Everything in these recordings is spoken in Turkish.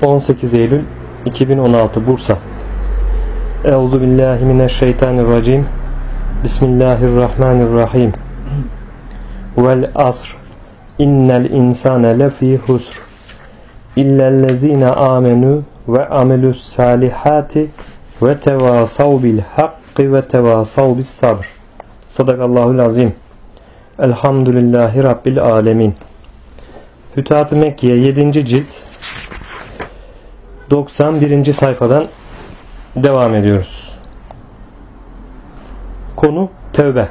18 Eylül 2016 Bursa. Euzubillahimineşşeytanirracim. Bismillahirrahmanirrahim. Vel asr. İnnel insane lefî husr. İllellezîne âmenû ve amelus salihati ve tevâsav bil hakkı ve tevâsav bis sabr. Sadakallahul azim. Elhamdülillahi Rabbil alemin. Fütuhat-ı Mekkiye 7. cilt 91. sayfadan devam ediyoruz. Konu tevbe.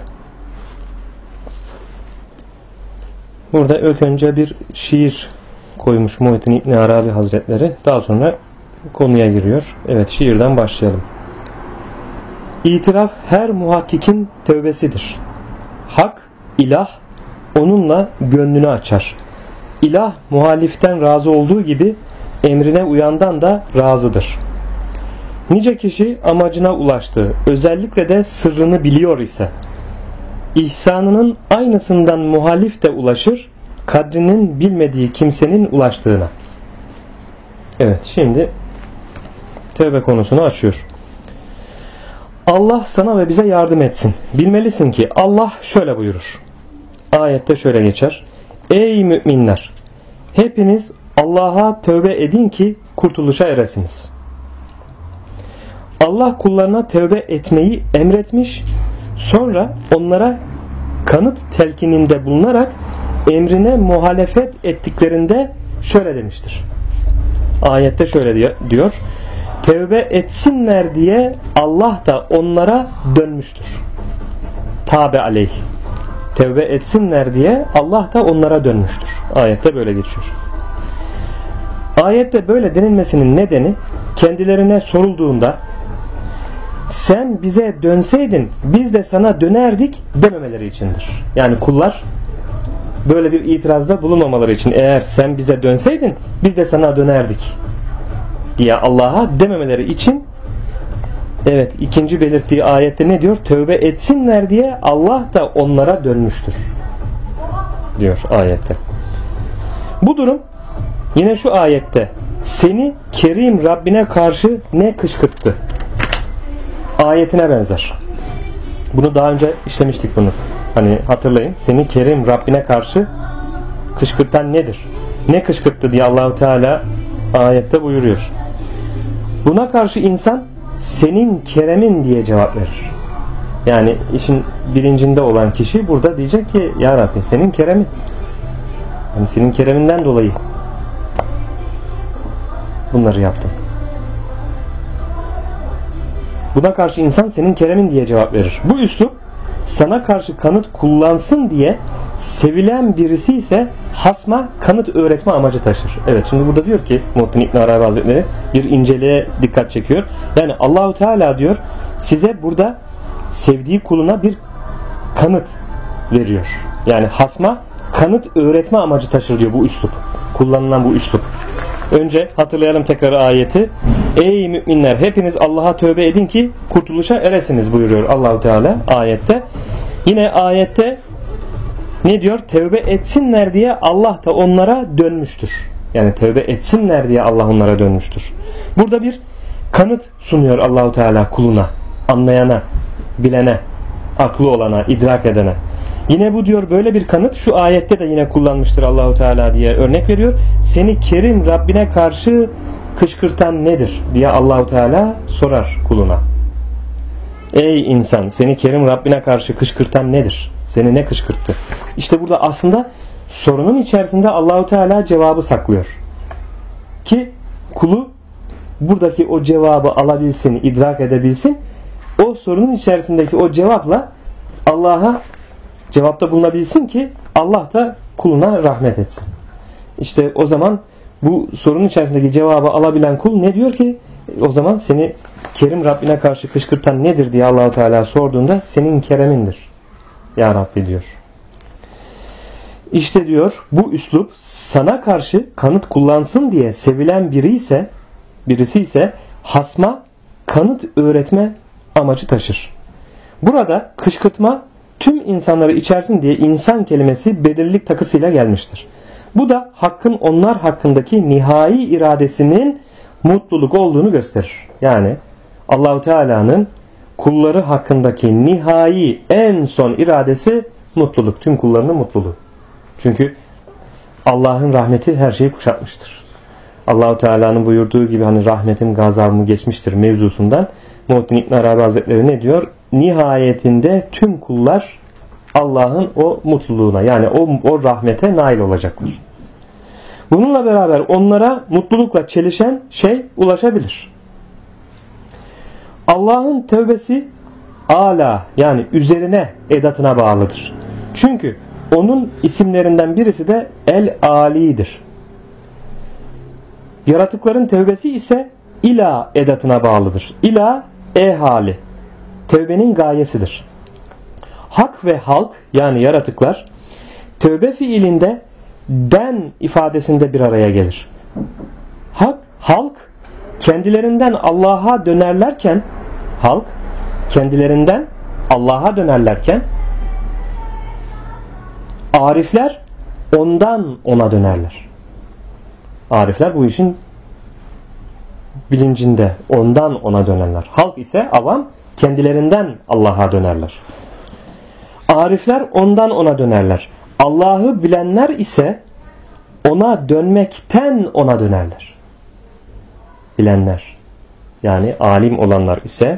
Burada ilk önce bir şiir koymuş Muhittin İbn Arabi Hazretleri. Daha sonra konuya giriyor. Evet, şiirden başlayalım. İtiraf her muhakkikin tevbesidir. Hak, ilah, onunla gönlünü açar. İlah muhaliften razı olduğu gibi emrine uyandan da razıdır. Nice kişi amacına ulaştı, özellikle de sırrını biliyor ise, ihsanının aynısından muhalif de ulaşır, kadrinin bilmediği kimsenin ulaştığına. Evet, şimdi tevbe konusunu açıyor. Allah sana ve bize yardım etsin. Bilmelisin ki Allah şöyle buyurur. Ayette şöyle geçer. Ey müminler! Hepiniz Allah'a tövbe edin ki kurtuluşa eresiniz. Allah kullarına tövbe etmeyi emretmiş, sonra onlara kanıt telkininde bulunarak emrine muhalefet ettiklerinde şöyle demiştir. Ayette şöyle diyor. Tövbe etsinler diye Allah da onlara dönmüştür. Tabe aleyh. Tevbe etsinler diye Allah da onlara dönmüştür. Ayette böyle geçiyor. Ayette böyle denilmesinin nedeni kendilerine sorulduğunda sen bize dönseydin biz de sana dönerdik dememeleri içindir. Yani kullar böyle bir itirazda bulunmamaları için, eğer sen bize dönseydin biz de sana dönerdik diye Allah'a dememeleri için, evet, ikinci belirttiği ayette ne diyor? Tövbe etsinler diye Allah da onlara dönmüştür diyor ayette. Bu durum yine şu ayette seni Kerim Rabbine karşı ne kışkırttı ayetine benzer. Bunu daha önce işlemiştik bunu. Hani hatırlayın, seni Kerim Rabbine karşı kışkırtan nedir? Ne kışkırttı diye Allahu Teala ayette buyuruyor. Buna karşı insan senin keremin diye cevap verir. Yani işin bilincinde olan kişi burada diyecek ki ya Rabbi senin keremin. Yani senin kereminden dolayı bunları yaptım. Buna karşı insan senin keremin diye cevap verir. Bu üslup sana karşı kanıt kullansın diye sevilen birisi ise hasma kanıt öğretme amacı taşır. Evet, şimdi burada diyor ki Muhittin İbn Arabi Hazretleri bir inceliğe dikkat çekiyor. Yani Allahu Teala diyor size burada sevdiği kuluna bir kanıt veriyor. Yani hasma kanıt öğretme amacı taşır diyor bu üslup. Kullanılan bu üslup. Önce hatırlayalım tekrar ayeti. Ey müminler hepiniz Allah'a tövbe edin ki kurtuluşa eresiniz buyuruyor Allahu Teala ayette. Yine ayette ne diyor? Tövbe etsinler diye Allah da onlara dönmüştür. Yani tövbe etsinler diye Allah onlara dönmüştür. Burada bir kanıt sunuyor Allahu Teala kuluna, anlayana, bilene, aklı olana, idrak edene. Yine bu diyor böyle bir kanıt şu ayette de yine kullanmıştır Allahu Teala diye örnek veriyor. Seni Kerim Rabbine karşı kışkırtan nedir diye Allahu Teala sorar kuluna. Ey insan, seni Kerim Rabbine karşı kışkırtan nedir? Seni ne kışkırttı? İşte burada aslında sorunun içerisinde Allahu Teala cevabı saklıyor. Ki kulu buradaki o cevabı alabilsin, idrak edebilsin. O sorunun içerisindeki o cevapla Allah'a cevapta bulunabilsin ki Allah da kuluna rahmet etsin. İşte o zaman bu sorunun içerisindeki cevabı alabilen kul ne diyor ki? O zaman seni Kerim Rabbine karşı kışkırtan nedir diye Allah-u Teala sorduğunda senin keremindir ya Rabbi diyor. İşte diyor bu üslup sana karşı kanıt kullansın diye sevilen birisi ise hasma kanıt öğretme amacı taşır. Burada kışkırtma tüm insanları içersin diye insan kelimesi belirlilik takısıyla gelmiştir. Bu da Hakk'ın onlar hakkındaki nihai iradesinin mutluluk olduğunu gösterir. Yani Allahu Teala'nın kulları hakkındaki nihai en son iradesi mutluluk. Tüm kullarının mutluluğu. Çünkü Allah'ın rahmeti her şeyi kuşatmıştır. Allahu Teala'nın buyurduğu gibi hani rahmetim gazabımı geçmiştir mevzusundan Muhittin İbn Arabi Hazretleri ne diyor? Nihayetinde tüm kullar Allah'ın o mutluluğuna yani o rahmete nail olacaklar. Bununla beraber onlara mutlulukla çelişen şey ulaşabilir. Allah'ın tevbesi ala yani üzerine edatına bağlıdır. Çünkü onun isimlerinden birisi de El-Ali'dir. Yaratıkların tevbesi ise ila edatına bağlıdır. İla hali. Tevbenin gayesidir. Hak ve halk yani yaratıklar tövbe fiilinde den ifadesinde bir araya gelir. Halk kendilerinden Allah'a dönerlerken arifler ondan ona dönerler. Arifler bu işin bilincinde ondan ona dönerler. Halk ise avam kendilerinden Allah'a dönerler. Arifler ondan ona dönerler. Allah'ı bilenler ise ona dönmekten ona dönerler. Bilenler yani alim olanlar ise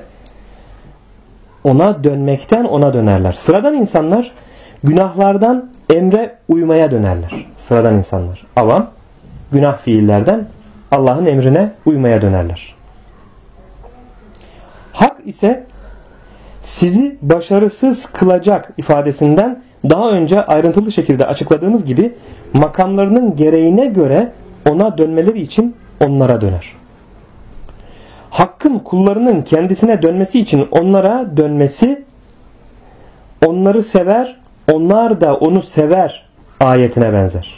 ona dönmekten ona dönerler. Sıradan insanlar günahlardan emre uymaya dönerler. Sıradan insanlar. Avam günah fiillerden Allah'ın emrine uymaya dönerler. Hak ise sizi başarısız kılacak ifadesinden daha önce ayrıntılı şekilde açıkladığımız gibi makamlarının gereğine göre ona dönmeleri için onlara döner. Hakkın kullarının kendisine dönmesi için onlara dönmesi, onları sever, onlar da onu sever ayetine benzer.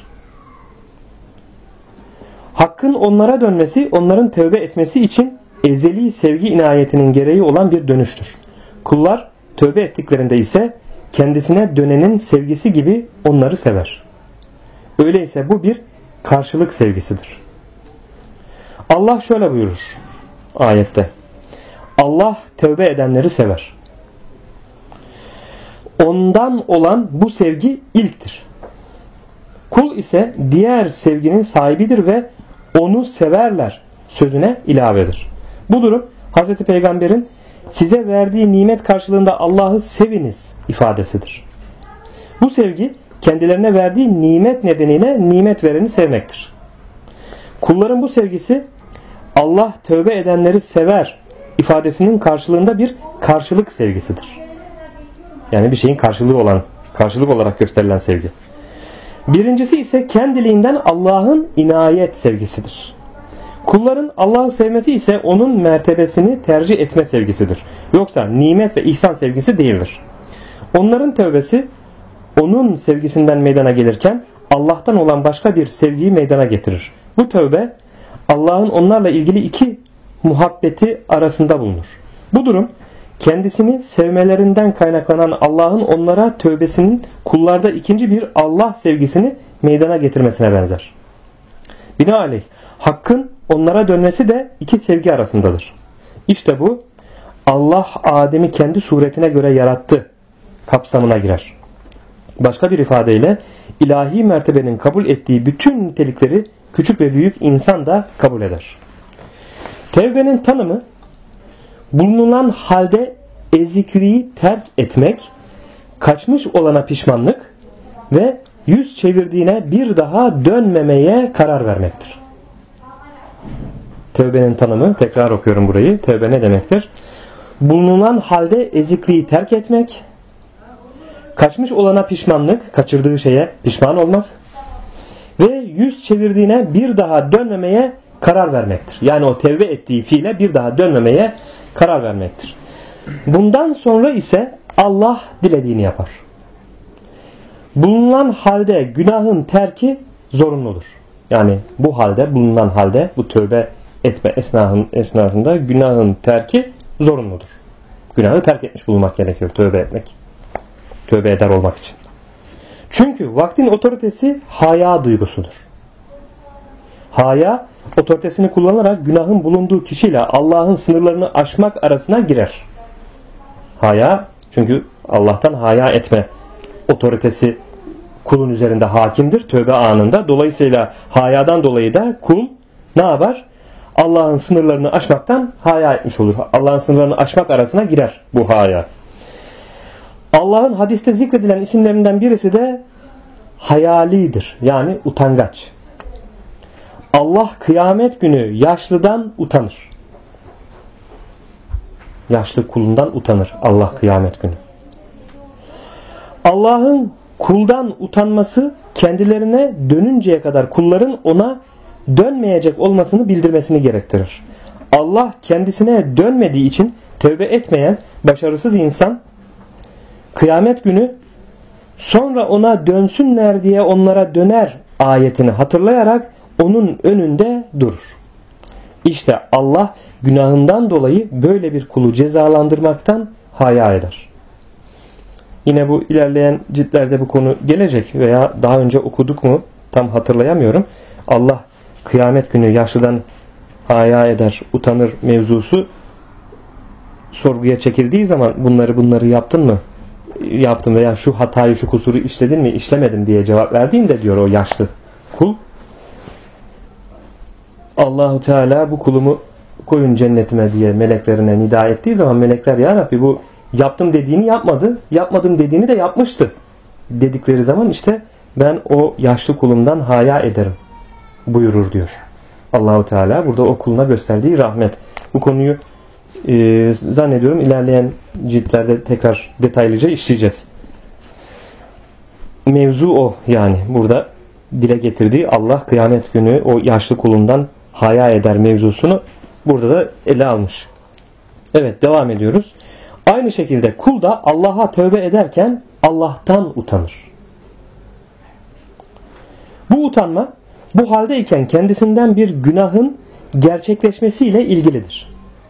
Hakkın onlara dönmesi, onların tövbe etmesi için ezeli sevgi inayetinin gereği olan bir dönüştür. Kullar tövbe ettiklerinde ise kendisine dönenin sevgisi gibi onları sever. Öyleyse bu bir karşılık sevgisidir. Allah şöyle buyurur ayette. Allah tövbe edenleri sever. Ondan olan bu sevgi ilktir. Kul ise diğer sevginin sahibidir ve onu severler sözüne ilavedir. Bu durum Hz. Peygamber'in size verdiği nimet karşılığında Allah'ı seviniz ifadesidir. Bu sevgi kendilerine verdiği nimet nedeniyle nimet vereni sevmektir. Kulların bu sevgisi Allah tövbe edenleri sever ifadesinin karşılığında bir karşılık sevgisidir. Yani bir şeyin karşılık olarak gösterilen sevgi. Birincisi ise kendiliğinden Allah'ın inayet sevgisidir. Kulların Allah'ı sevmesi ise onun mertebesini tercih etme sevgisidir. Yoksa nimet ve ihsan sevgisi değildir. Onların tövbesi onun sevgisinden meydana gelirken Allah'tan olan başka bir sevgiyi meydana getirir. Bu tövbe Allah'ın onlarla ilgili iki muhabbeti arasında bulunur. Bu durum kendisini sevmelerinden kaynaklanan Allah'ın onlara tövbesinin kullarda ikinci bir Allah sevgisini meydana getirmesine benzer. Binaenaleyh Hakk'ın onlara dönmesi de iki sevgi arasındadır. İşte bu Allah Adem'i kendi suretine göre yarattı kapsamına girer. Başka bir ifadeyle ilahi mertebenin kabul ettiği bütün nitelikleri küçük ve büyük insan da kabul eder. Tevbenin tanımı bulunan halde ezikliği terk etmek, kaçmış olana pişmanlık ve yüz çevirdiğine bir daha dönmemeye karar vermektir. Tevbenin tanımı, tekrar okuyorum burayı. Tevbe ne demektir? Bulunan halde ezikliği terk etmek, kaçmış olana pişmanlık, kaçırdığı şeye pişman olmak ve yüz çevirdiğine bir daha dönmemeye karar vermektir. Yani o tevbe ettiği fiile bir daha dönmemeye karar vermektir. Bundan sonra ise Allah dilediğini yapar. Bulunan halde günahın terki zorunludur. Yani bu halde, bulunan halde bu tövbe etme esnasında günahın terki zorunludur. Günahı terk etmiş bulunmak gerekiyor tövbe etmek. Tövbe eder olmak için. Çünkü vaktin otoritesi haya duygusudur. Haya otoritesini kullanarak günahın bulunduğu kişiyle Allah'ın sınırlarını aşmak arasına girer. Haya, çünkü Allah'tan haya etme otoritesi kulun üzerinde hakimdir tövbe anında. Dolayısıyla hayadan dolayı da kul ne yapar? Allah'ın sınırlarını aşmaktan haya etmiş olur. Allah'ın sınırlarını aşmak arasına girer bu haya. Allah'ın hadiste zikredilen isimlerinden birisi de hayalidir. Yani utangaç. Allah kıyamet günü yaşlıdan utanır. Yaşlı kulundan utanır Allah kıyamet günü. Allah'ın kuldan utanması kendilerine dönünceye kadar kulların ona dönmeyecek olmasını bildirmesini gerektirir. Allah kendisine dönmediği için tövbe etmeyen başarısız insan kıyamet günü sonra ona dönsünler diye onlara döner ayetini hatırlayarak onun önünde durur. İşte Allah günahından dolayı böyle bir kulu cezalandırmaktan haya eder. Yine bu ilerleyen ciltlerde bu konu gelecek veya daha önce okuduk mu tam hatırlayamıyorum. Allah kıyamet günü yaşlıdan haya eder, utanır mevzusu sorguya çekildiği zaman bunları yaptın mı? Yaptım veya şu hatayı, şu kusuru işledin mi? İşlemedim diye cevap verdiğinde diyor o yaşlı kul. Allahu Teala bu kulumu koyun cennetime diye meleklerine nida ettiği zaman melekler ya Rabbi bu yaptım dediğini yapmadı, yapmadım dediğini de yapmıştı dedikleri zaman işte ben o yaşlı kulumdan haya ederim buyurur diyor. Allahu Teala burada o kuluna gösterdiği rahmet. Bu konuyu zannediyorum ilerleyen ciltlerde tekrar detaylıca işleyeceğiz. Mevzu o yani burada dile getirdiği Allah kıyamet günü o yaşlı kulundan haya eder mevzusunu burada da ele almış. Evet devam ediyoruz. Aynı şekilde kul da Allah'a tövbe ederken Allah'tan utanır. Bu utanma bu haldeyken kendisinden bir günahın gerçekleşmesiyle ilgilidir.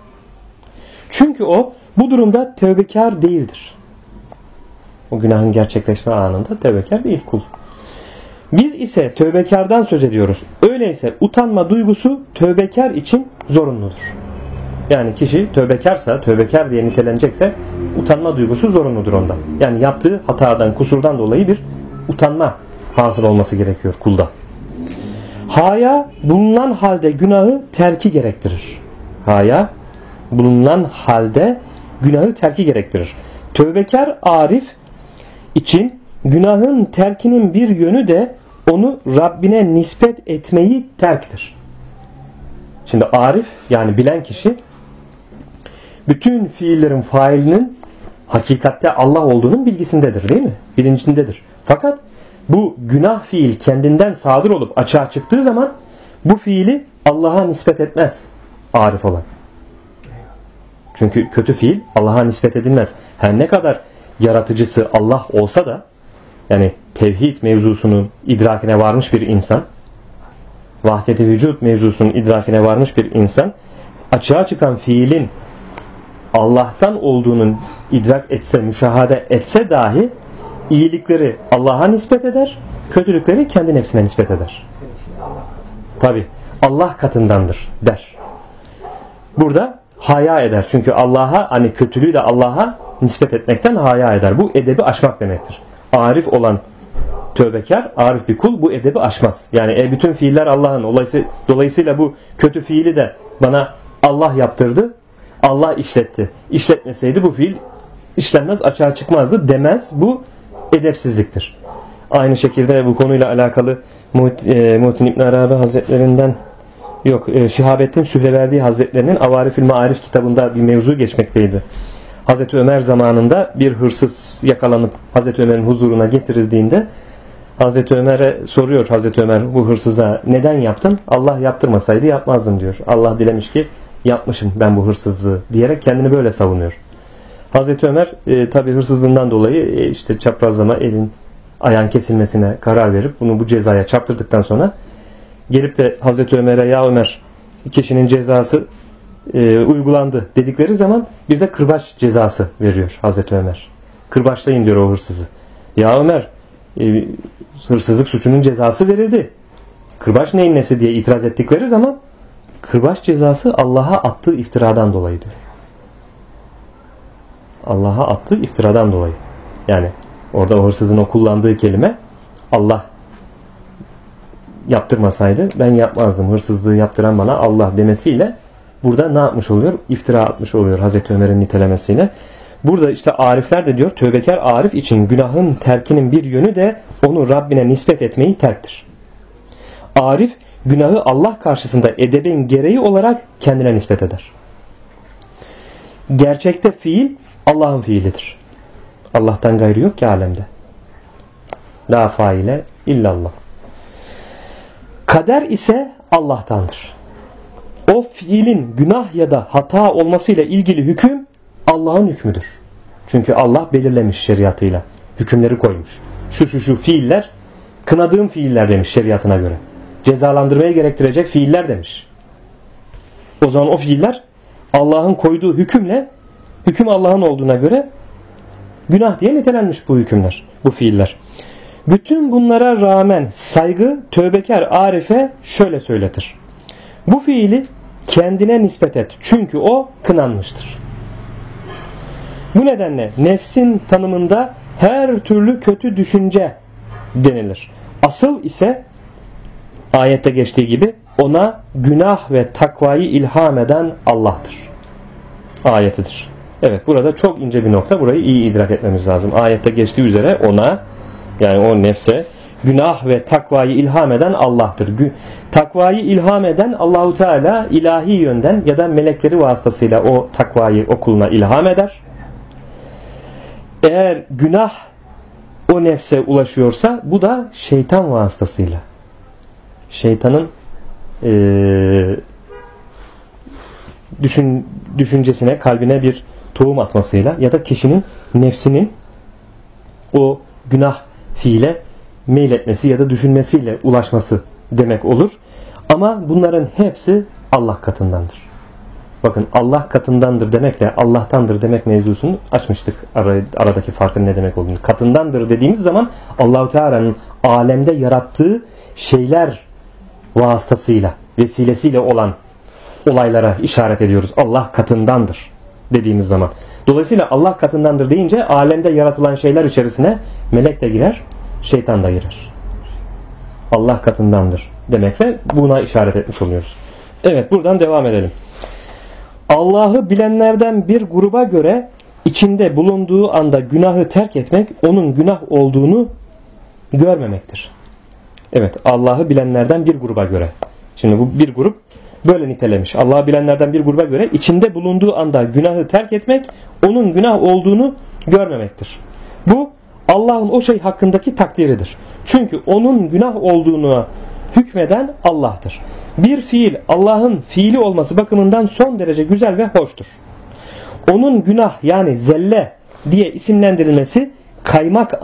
Çünkü o bu durumda tövbekar değildir. O günahın gerçekleşme anında tövbekar değil kul. Biz ise tövbekardan söz ediyoruz. Öyleyse utanma duygusu tövbekar için zorunludur. Yani kişi tövbekarsa, tövbekar diye nitelenecekse utanma duygusu zorunludur ondan. Yani yaptığı hatadan, kusurdan dolayı bir utanma hasıl olması gerekiyor kulda. Haya bulunan halde günahı terki gerektirir. Haya bulunan halde günahı terki gerektirir. Tövbekar arif için günahın terkinin bir yönü de onu Rabbine nispet etmeyi terktir. Şimdi arif yani bilen kişi bütün fiillerin failinin hakikatte Allah olduğunun bilgisindedir değil mi? Bilincindedir. Fakat bu günah fiil kendinden sadır olup açığa çıktığı zaman bu fiili Allah'a nispet etmez arif olan. Çünkü kötü fiil Allah'a nispet edilmez. Her ne kadar yaratıcısı Allah olsa da yani tevhid mevzusunun idrakine varmış bir insan, vahdet-i vücut mevzusunun idrakine varmış bir insan açığa çıkan fiilin Allah'tan olduğunun idrak etse, müşahede etse dahi iyilikleri Allah'a nispet eder, kötülükleri kendi nefsine nispet eder. Tabi Allah katındandır der. Burada haya eder. Çünkü Allah'a hani kötülüğü de Allah'a nispet etmekten haya eder. Bu edebi aşmak demektir. Arif olan tövbekar, arif bir kul bu edebi aşmaz. Yani bütün fiiller Allah'ın. Dolayısıyla bu kötü fiili de bana Allah yaptırdı, Allah işletti. İşletmeseydi bu fiil işlenmez, açığa çıkmazdı demez. Bu edepsizliktir. Aynı şekilde bu konuyla alakalı Muhittin İbn Arabi Hazretlerinden Şihabettin Sühreverdi Hazretlerinin Avarifül Maarif kitabında bir mevzu geçmekteydi. Hazreti Ömer zamanında bir hırsız yakalanıp Hazreti Ömer'in huzuruna getirildiğinde Hazreti Ömer'e soruyor Hazreti Ömer bu hırsıza neden yaptın? Allah yaptırmasaydı yapmazdım diyor. Allah dilemiş ki yapmışım ben bu hırsızlığı diyerek kendini böyle savunuyor. Hazreti Ömer tabi hırsızlığından dolayı işte çaprazlama elin ayağın kesilmesine karar verip bunu bu cezaya çarptırdıktan sonra gelip de Hazreti Ömer'e ya Ömer kişinin cezası uygulandı dedikleri zaman bir de kırbaç cezası veriyor Hazreti Ömer. Kırbaçlayın diyor o hırsızı. Ya Ömer hırsızlık suçunun cezası verildi. Kırbaç neyin nesi diye itiraz ettikleri zaman kırbaç cezası Allah'a attığı iftiradan dolayıdır. Allah'a attığı iftiradan dolayı. Yani orada o hırsızın o kullandığı kelime Allah yaptırmasaydı ben yapmazdım. Hırsızlığı yaptıran bana Allah demesiyle burada ne yapmış oluyor? İftira atmış oluyor Hazreti Ömer'in nitelemesiyle. Burada işte arifler de diyor tövbekar arif için günahın terkinin bir yönü de onu Rabbine nispet etmeyi terktir. Arif günahı Allah karşısında edebin gereği olarak kendine nispet eder. Gerçekte fiil Allah'ın fiilidir. Allah'tan gayrı yok ki alemde. La faile illallah. Kader ise Allah'tandır. O fiilin günah ya da hata olmasıyla ilgili hüküm Allah'ın hükmüdür. Çünkü Allah belirlemiş şeriatıyla. Hükümleri koymuş. Şu fiiller kınadığım fiiller demiş şeriatına göre. Cezalandırmaya gerektirecek fiiller demiş. O zaman o fiiller Allah'ın koyduğu hükümle hüküm Allah'ın olduğuna göre günah diye nitelenmiş bu hükümler, bu fiiller. Bütün bunlara rağmen saygı tövbekar arife şöyle söyletir. Bu fiili kendine nispet et. Çünkü o kınanmıştır. Bu nedenle nefsin tanımında her türlü kötü düşünce denilir. Asıl ise ayette geçtiği gibi ona günah ve takvayı ilham eden Allah'tır. Ayetidir. Evet, burada çok ince bir nokta. Burayı iyi idrak etmemiz lazım. Ayette geçtiği üzere ona, yani o nefse günah ve takvayı ilham eden Allah'tır. Takvayı ilham eden Allahu Teala ilahi yönden ya da melekleri vasıtasıyla o takvayı o kuluna ilham eder. Eğer günah o nefse ulaşıyorsa bu da şeytan vasıtasıyla. Şeytanın düşüncesine, kalbine bir tohum atmasıyla ya da kişinin nefsinin o günah fiile meyletmesi ya da düşünmesiyle ulaşması demek olur. Ama bunların hepsi Allah katındandır. Bakın, Allah katındandır demekle Allah'tandır demek mevzusunu açmıştık. Aradaki farkın ne demek olduğunu. Katındandır dediğimiz zaman Allah-u Teala'nın alemde yarattığı şeyler vasıtasıyla, vesilesiyle olan olaylara işaret ediyoruz. Allah katındandır dediğimiz zaman. Dolayısıyla Allah katındandır deyince alemde yaratılan şeyler içerisine melek de girer, şeytan da girer. Allah katındandır demekle buna işaret etmiş oluyoruz. Evet, buradan devam edelim. Allah'ı bilenlerden bir gruba göre içinde bulunduğu anda günahı terk etmek onun günah olduğunu görmemektir. Evet, Allah'ı bilenlerden bir gruba göre. Şimdi bu bir grup böyle nitelemiş. Allah'ı bilenlerden bir gruba göre içinde bulunduğu anda günahı terk etmek onun günah olduğunu görmemektir. Bu Allah'ın o şey hakkındaki takdiridir. Çünkü onun günah olduğunu hükmeden Allah'tır. Bir fiil Allah'ın fiili olması bakımından son derece güzel ve hoştur. Onun günah yani zelle diye isimlendirilmesi kaymak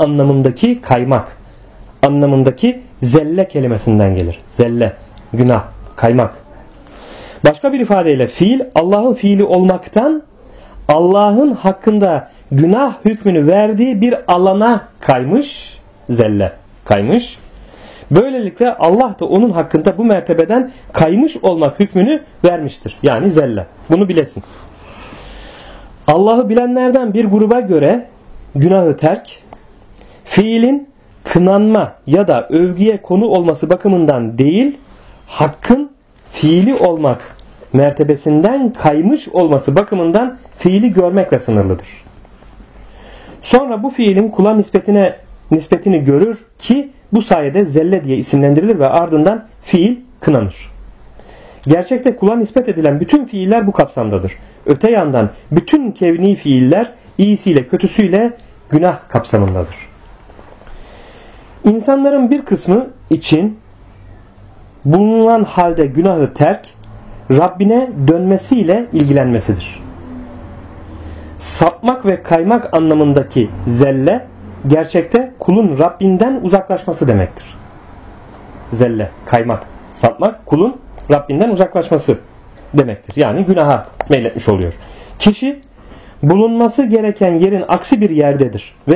anlamındaki zelle kelimesinden gelir. Zelle, günah, kaymak. Başka bir ifadeyle fiil Allah'ın fiili olmaktan Allah'ın hakkında günah hükmünü verdiği bir alana kaymış, zelle kaymış. Böylelikle Allah da onun hakkında bu mertebeden kaymış olmak hükmünü vermiştir. Yani zelle. Bunu bilesin. Allah'ı bilenlerden bir gruba göre günahı terk, fiilin kınanma ya da övgüye konu olması bakımından değil, hakkın fiili olmak mertebesinden kaymış olması bakımından fiili görmekle sınırlıdır. Sonra bu fiilin kula nispetini görür ki bu sayede zelle diye isimlendirilir ve ardından fiil kınanır. Gerçekte kula nispet edilen bütün fiiller bu kapsamdadır. Öte yandan bütün kevni fiiller iyisiyle kötüsüyle günah kapsamındadır. İnsanların bir kısmı için bulunan halde günahı terk, Rabbine dönmesiyle ilgilenmesidir. Sapmak ve kaymak anlamındaki zelle, gerçekte kulun Rabbinden uzaklaşması demektir. Zelle, kaymak, sapmak kulun Rabbinden uzaklaşması demektir. Yani günaha meyletmiş oluyor. Kişi bulunması gereken yerin aksi bir yerdedir ve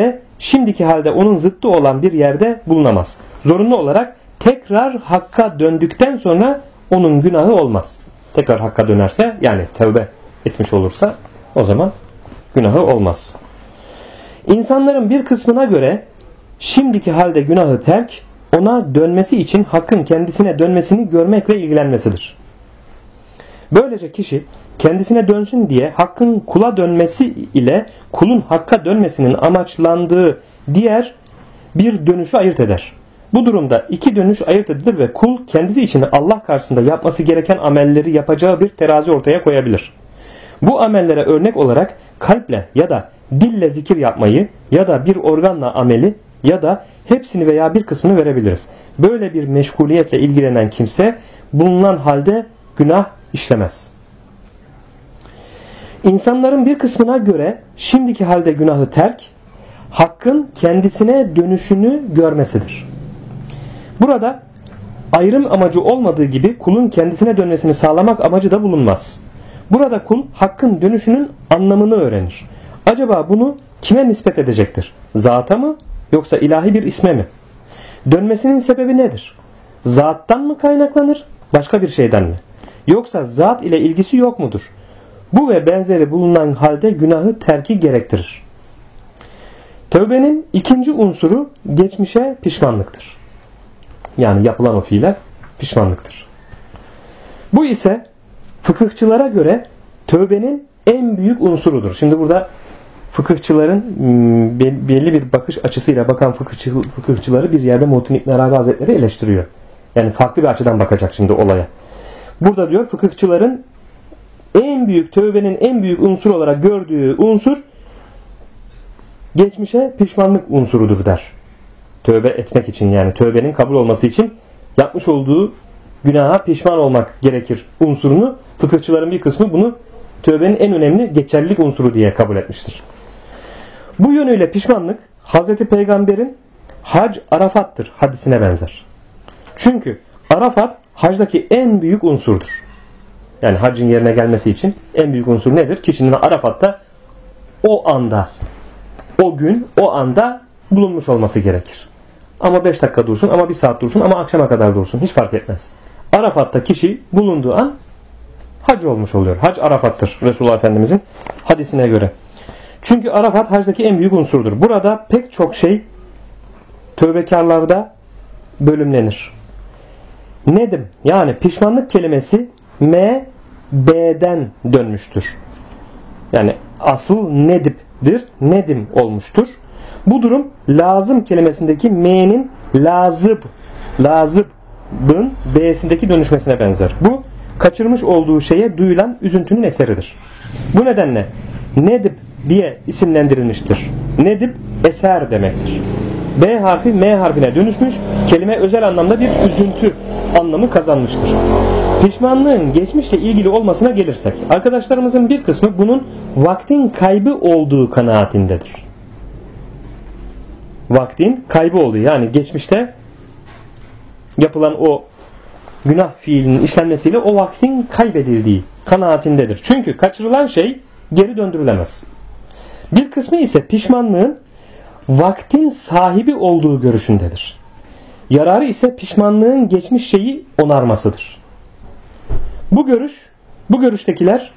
şimdiki halde onun zıttı olan bir yerde bulunamaz. Zorunlu olarak tekrar hakka döndükten sonra onun günahı olmaz. Tekrar hakka dönerse, yani tövbe etmiş olursa, o zaman günahı olmaz. İnsanların bir kısmına göre şimdiki halde günahı terk, ona dönmesi için hakkın kendisine dönmesini görmekle ilgilenmesidir. Böylece kişi kendisine dönsün diye hakkın kula dönmesi ile kulun hakka dönmesinin amaçlandığı diğer bir dönüşü ayırt eder. Bu durumda iki dönüş ayırt edilir ve kul kendisi için Allah karşısında yapması gereken amelleri yapacağı bir terazi ortaya koyabilir. Bu amellere örnek olarak kalple ya da dille zikir yapmayı ya da bir organla ameli ya da hepsini veya bir kısmını verebiliriz. Böyle bir meşguliyetle ilgilenen kimse bulunan halde günah işlemez. İnsanların bir kısmına göre şimdiki halde günahı terk, hakkın kendisine dönüşünü görmesidir. Burada ayrım amacı olmadığı gibi kulun kendisine dönmesini sağlamak amacı da bulunmaz. Burada kul hakkın dönüşünün anlamını öğrenir. Acaba bunu kime nispet edecektir? Zata mı yoksa ilahi bir isme mi? Dönmesinin sebebi nedir? Zattan mı kaynaklanır, başka bir şeyden mi? Yoksa zat ile ilgisi yok mudur? Bu ve benzeri bulunan halde günahı terki gerektirir. Tövbenin ikinci unsuru geçmişe pişmanlıktır. Yani yapılan o fiile pişmanlıktır. Bu ise fıkıhçılara göre tövbenin en büyük unsurudur. Şimdi burada fıkıhçıların belli bir bakış açısıyla bakan fıkıhçıları bir yerde Muhittin İbn Arabi Hazretleri eleştiriyor. Yani farklı bir açıdan bakacak şimdi olaya. Burada diyor fıkıhçıların en büyük, tövbenin en büyük unsur olarak gördüğü unsur geçmişe pişmanlık unsurudur der. Tövbe etmek için, yani tövbenin kabul olması için yapmış olduğu günaha pişman olmak gerekir unsurunu, fıkıhçıların bir kısmı bunu tövbenin en önemli geçerlilik unsuru diye kabul etmiştir. Bu yönüyle pişmanlık Hazreti Peygamber'in hac Arafat'tır hadisine benzer. Çünkü Arafat hacdaki en büyük unsurdur. Yani haccın yerine gelmesi için en büyük unsur nedir? Kişinin Arafat'ta o anda, o gün, o anda bulunmuş olması gerekir. Ama 5 dakika dursun, ama 1 saat dursun, ama akşama kadar dursun. Hiç fark etmez. Arafat'ta kişi bulunduğu an hac olmuş oluyor. Hac Arafat'tır Resulullah Efendimizin hadisine göre. Çünkü Arafat hacdaki en büyük unsurdur. Burada pek çok şey tövbekarlarda bölümlenir. Nedim, yani pişmanlık kelimesi M-B'den dönmüştür. Yani asıl nediptir, nedim olmuştur. Bu durum lazım kelimesindeki M'nin lazıbın B'sindeki dönüşmesine benzer. Bu kaçırmış olduğu şeye duyulan üzüntünün eseridir. Bu nedenle nedip diye isimlendirilmiştir. Nedip eser demektir. B harfi M harfine dönüşmüş, kelime özel anlamda bir üzüntü anlamı kazanmıştır. Pişmanlığın geçmişle ilgili olmasına gelirsek, arkadaşlarımızın bir kısmı bunun vaktin kaybı olduğu kanaatindedir. Vaktin kaybı olduğu, yani geçmişte yapılan o günah fiilinin işlenmesiyle o vaktin kaybedildiği kanaatindedir. Çünkü kaçırılan şey geri döndürülemez. Bir kısmı ise pişmanlığın vaktin sahibi olduğu görüşündedir. Yararı ise pişmanlığın geçmiş şeyi onarmasıdır. Bu görüştekiler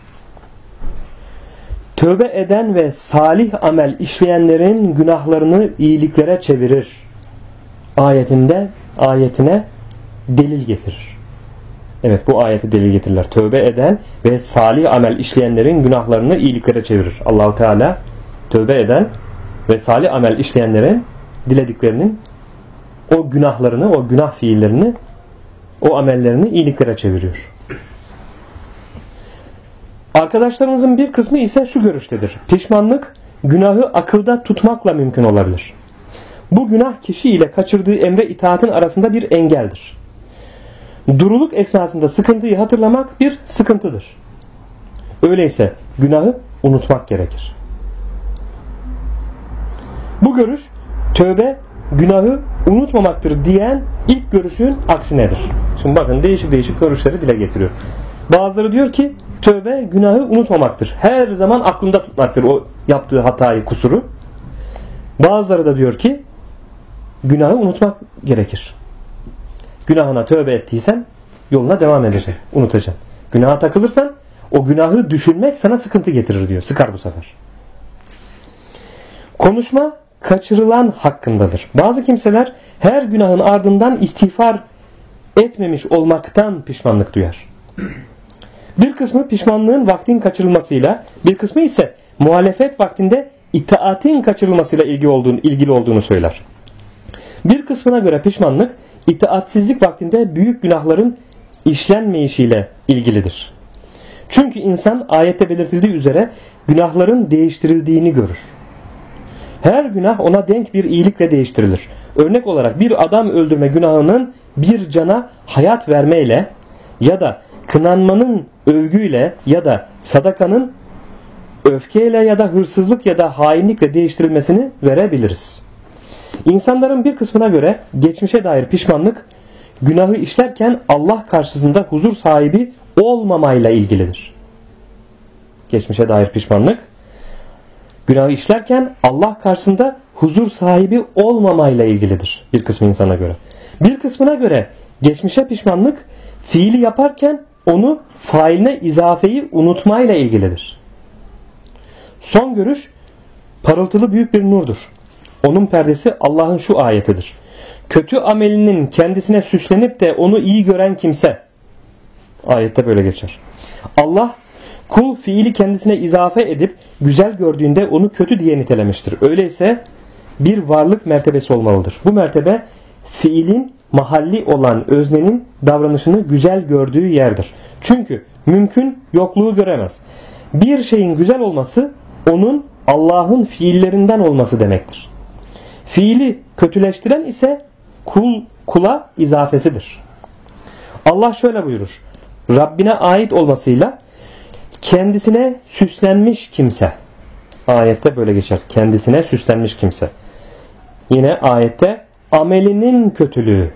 tövbe eden ve salih amel işleyenlerin günahlarını iyiliklere çevirir ayetine delil getirir. Evet, bu ayeti delil getirirler. Tövbe eden ve salih amel işleyenlerin günahlarını iyiliklere çevirir. Allahu Teala tövbe eden ve salih amel işleyenlerin dilediklerinin o günahlarını, o günah fiillerini, o amellerini iyiliklere çeviriyor. Arkadaşlarımızın bir kısmı ise şu görüştedir. Pişmanlık günahı akılda tutmakla mümkün olabilir. Bu günah kişi ile kaçırdığı emre itaatin arasında bir engeldir. Duruluk esnasında sıkıntıyı hatırlamak bir sıkıntıdır. Öyleyse günahı unutmak gerekir. Bu görüş tövbe günahı unutmamaktır diyen ilk görüşün aksinedir. Şimdi bakın değişik görüşleri dile getiriyor. Bazıları diyor ki tövbe günahı unutmamaktır. Her zaman aklında tutmaktır o yaptığı hatayı, kusuru. Bazıları da diyor ki günahı unutmak gerekir. Günahına tövbe ettiysen yoluna devam edeceksin. Unutacaksın. Günaha takılırsan o günahı düşünmek sana sıkıntı getirir diyor. Sıkar bu sefer. Konuşma kaçırılan hakkındadır. Bazı kimseler her günahın ardından istiğfar etmemiş olmaktan pişmanlık duyar. Bir kısmı pişmanlığın vaktin kaçırılmasıyla, bir kısmı ise muhalefet vaktinde itaatin kaçırılmasıyla ilgili olduğunu söyler. Bir kısmına göre pişmanlık itaatsizlik vaktinde büyük günahların işlenmeyişiyle ilgilidir. Çünkü insan ayette belirtildiği üzere günahların değiştirildiğini görür. Her günah ona denk bir iyilikle değiştirilir. Örnek olarak bir adam öldürme günahının bir cana hayat vermeyle ya da kınanmanın övgüyle ya da sadakanın öfkeyle ya da hırsızlık ya da hainlikle değiştirilmesini verebiliriz. İnsanların bir kısmına göre geçmişe dair pişmanlık günahı işlerken Allah karşısında huzur sahibi olmamayla ilgilidir. Geçmişe dair pişmanlık günahı işlerken Allah karşısında huzur sahibi olmamayla ilgilidir bir kısmı insana göre. Bir kısmına göre geçmişe pişmanlık fiili yaparken onu failine izafeyi unutmayla ilgilidir. Son görüş parıltılı büyük bir nurdur. Onun perdesi Allah'ın şu ayetidir. Kötü amelinin kendisine süslenip de onu iyi gören kimse. Ayette böyle geçer. Allah kul fiili kendisine izafe edip güzel gördüğünde onu kötü diye nitelemiştir. Öyleyse bir varlık mertebesi olmalıdır. Bu mertebe fiilin mahalli olan öznenin davranışını güzel gördüğü yerdir. Çünkü mümkün yokluğu göremez. Bir şeyin güzel olması onun Allah'ın fiillerinden olması demektir. Fiili kötüleştiren ise kula izafesidir. Allah şöyle buyurur. Rabbine ait olmasıyla kendisine süslenmiş kimse. Ayette böyle geçer. Kendisine süslenmiş kimse. Yine ayette amelinin kötülüğü.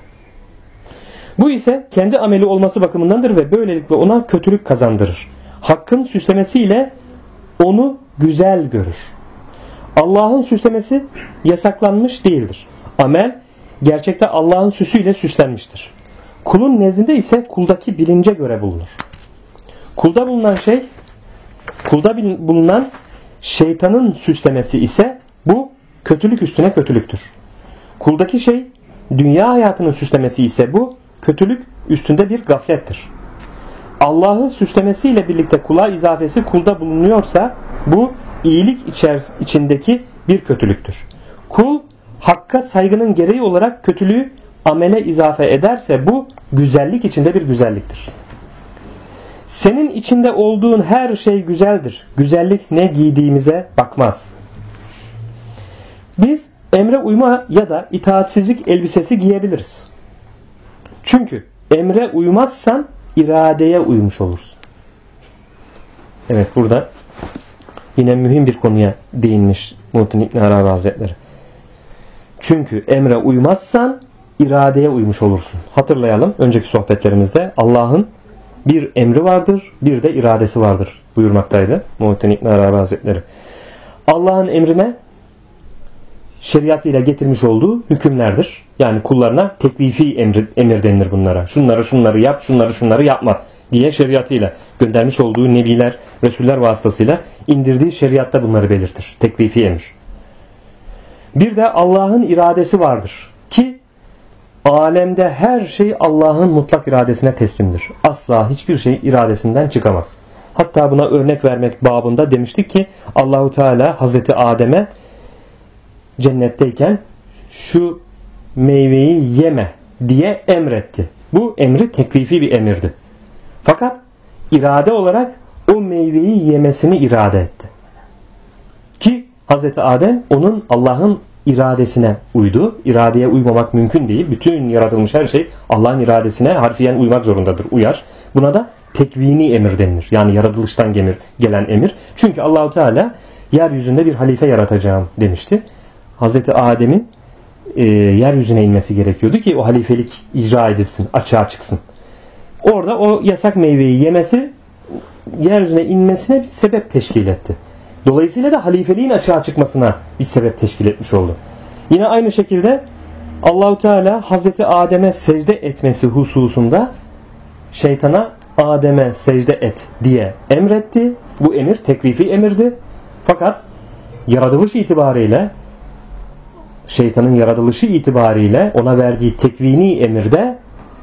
Bu ise kendi ameli olması bakımındandır ve böylelikle ona kötülük kazandırır. Hakkın süslemesiyle onu güzel görür. Allah'ın süslemesi yasaklanmış değildir. Amel gerçekte Allah'ın süsüyle süslenmiştir. Kulun nezdinde ise kuldaki bilince göre bulunur. Kulda bulunan şeytanın süslemesi ise bu kötülük üstüne kötülüktür. Kuldaki şey dünya hayatının süslemesi ise bu kötülük üstünde bir gaflettir. Allah'ın süslemesiyle birlikte kula izafesi kulda bulunuyorsa bu iyilik içindeki bir kötülüktür. Kul hakka saygının gereği olarak kötülüğü amele izafe ederse bu güzellik içinde bir güzelliktir. Senin içinde olduğun her şey güzeldir. Güzellik ne giydiğimize bakmaz. Biz emre uyma ya da itaatsizlik elbisesi giyebiliriz. Çünkü emre uymazsan iradeye uymuş olursun. Evet, burada yine mühim bir konuya değinmiş Muhittin İbn Arabi Hazretleri. Çünkü emre uymazsan iradeye uymuş olursun. Hatırlayalım, önceki sohbetlerimizde Allah'ın bir emri vardır, bir de iradesi vardır buyurmaktaydı Muhittin İbn Arabi Hazretleri. Allah'ın emrine şeriatıyla getirmiş olduğu hükümlerdir. Yani kullarına teklifi emir denilir bunlara. Şunları yap, şunları yapma diye şeriatıyla göndermiş olduğu nebiler, resuller vasıtasıyla indirdiği şeriatta bunları belirtir. Teklifi emir. Bir de Allah'ın iradesi vardır ki alemde her şey Allah'ın mutlak iradesine teslimdir. Asla hiçbir şey iradesinden çıkamaz. Hatta buna örnek vermek babında demiştik ki Allahu Teala Hazreti Adem'e cennetteyken şu meyveyi yeme diye emretti. Bu emri teklifi bir emirdi. Fakat irade olarak o meyveyi yemesini irade etti. Ki Hazreti Adem onun Allah'ın iradesine uydu. İradeye uymamak mümkün değil. Bütün yaratılmış her şey Allah'ın iradesine harfiyen uymak zorundadır. Uyar. Buna da tekvini emir denilir. Yani yaratılıştan gelen emir. Çünkü Allahu Teala yeryüzünde bir halife yaratacağım demişti. Hazreti Adem'in yeryüzüne inmesi gerekiyordu ki o halifelik icra edilsin, açığa çıksın. Orada o yasak meyveyi yemesi yeryüzüne inmesine bir sebep teşkil etti. Dolayısıyla da halifeliğin açığa çıkmasına bir sebep teşkil etmiş oldu. Yine aynı şekilde Allahu Teala Hazreti Adem'e secde etmesi hususunda şeytana Adem'e secde et diye emretti. Bu emir teklifi emirdi. Fakat yaratılış itibariyle, şeytanın yaratılışı itibariyle ona verdiği tekvini emirde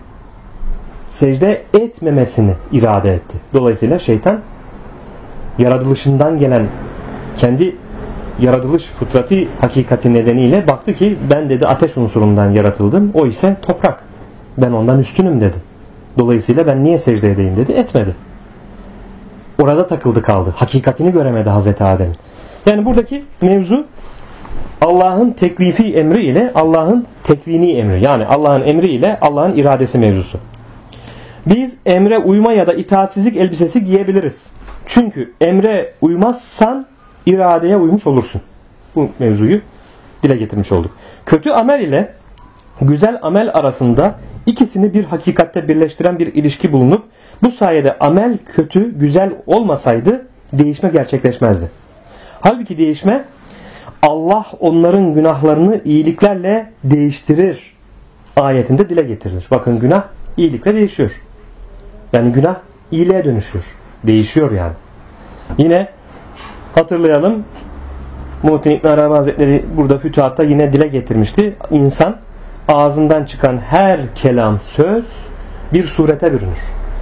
secde etmemesini irade etti. Dolayısıyla şeytan yaratılışından gelen kendi yaratılış fıtratı hakikati nedeniyle baktı ki ben dedi ateş unsurundan yaratıldım. O ise toprak. Ben ondan üstünüm dedi. Dolayısıyla ben niye secde edeyim dedi. Etmedi. Orada takıldı kaldı. Hakikatini göremedi Hazreti Adem. Yani buradaki mevzu Allah'ın teklifi emri ile Allah'ın tekvini emri. Yani Allah'ın emri ile Allah'ın iradesi mevzusu. Biz emre uyma ya da itaatsizlik elbisesi giyebiliriz. Çünkü emre uymazsan iradeye uymuş olursun. Bu mevzuyu dile getirmiş olduk. Kötü amel ile güzel amel arasında ikisini bir hakikatte birleştiren bir ilişki bulunup bu sayede amel kötü, güzel olmasaydı değişme gerçekleşmezdi. Halbuki değişme Allah onların günahlarını iyiliklerle değiştirir ayetinde dile getirilir. Bakın günah iyilikle değişiyor. Yani günah iyiliğe dönüşüyor. Değişiyor yani. Yine hatırlayalım. Muhittin İbn Arabi Hazretleri burada Fütuhat'ta yine dile getirmişti. İnsan ağzından çıkan her kelam, söz bir surete bürünür.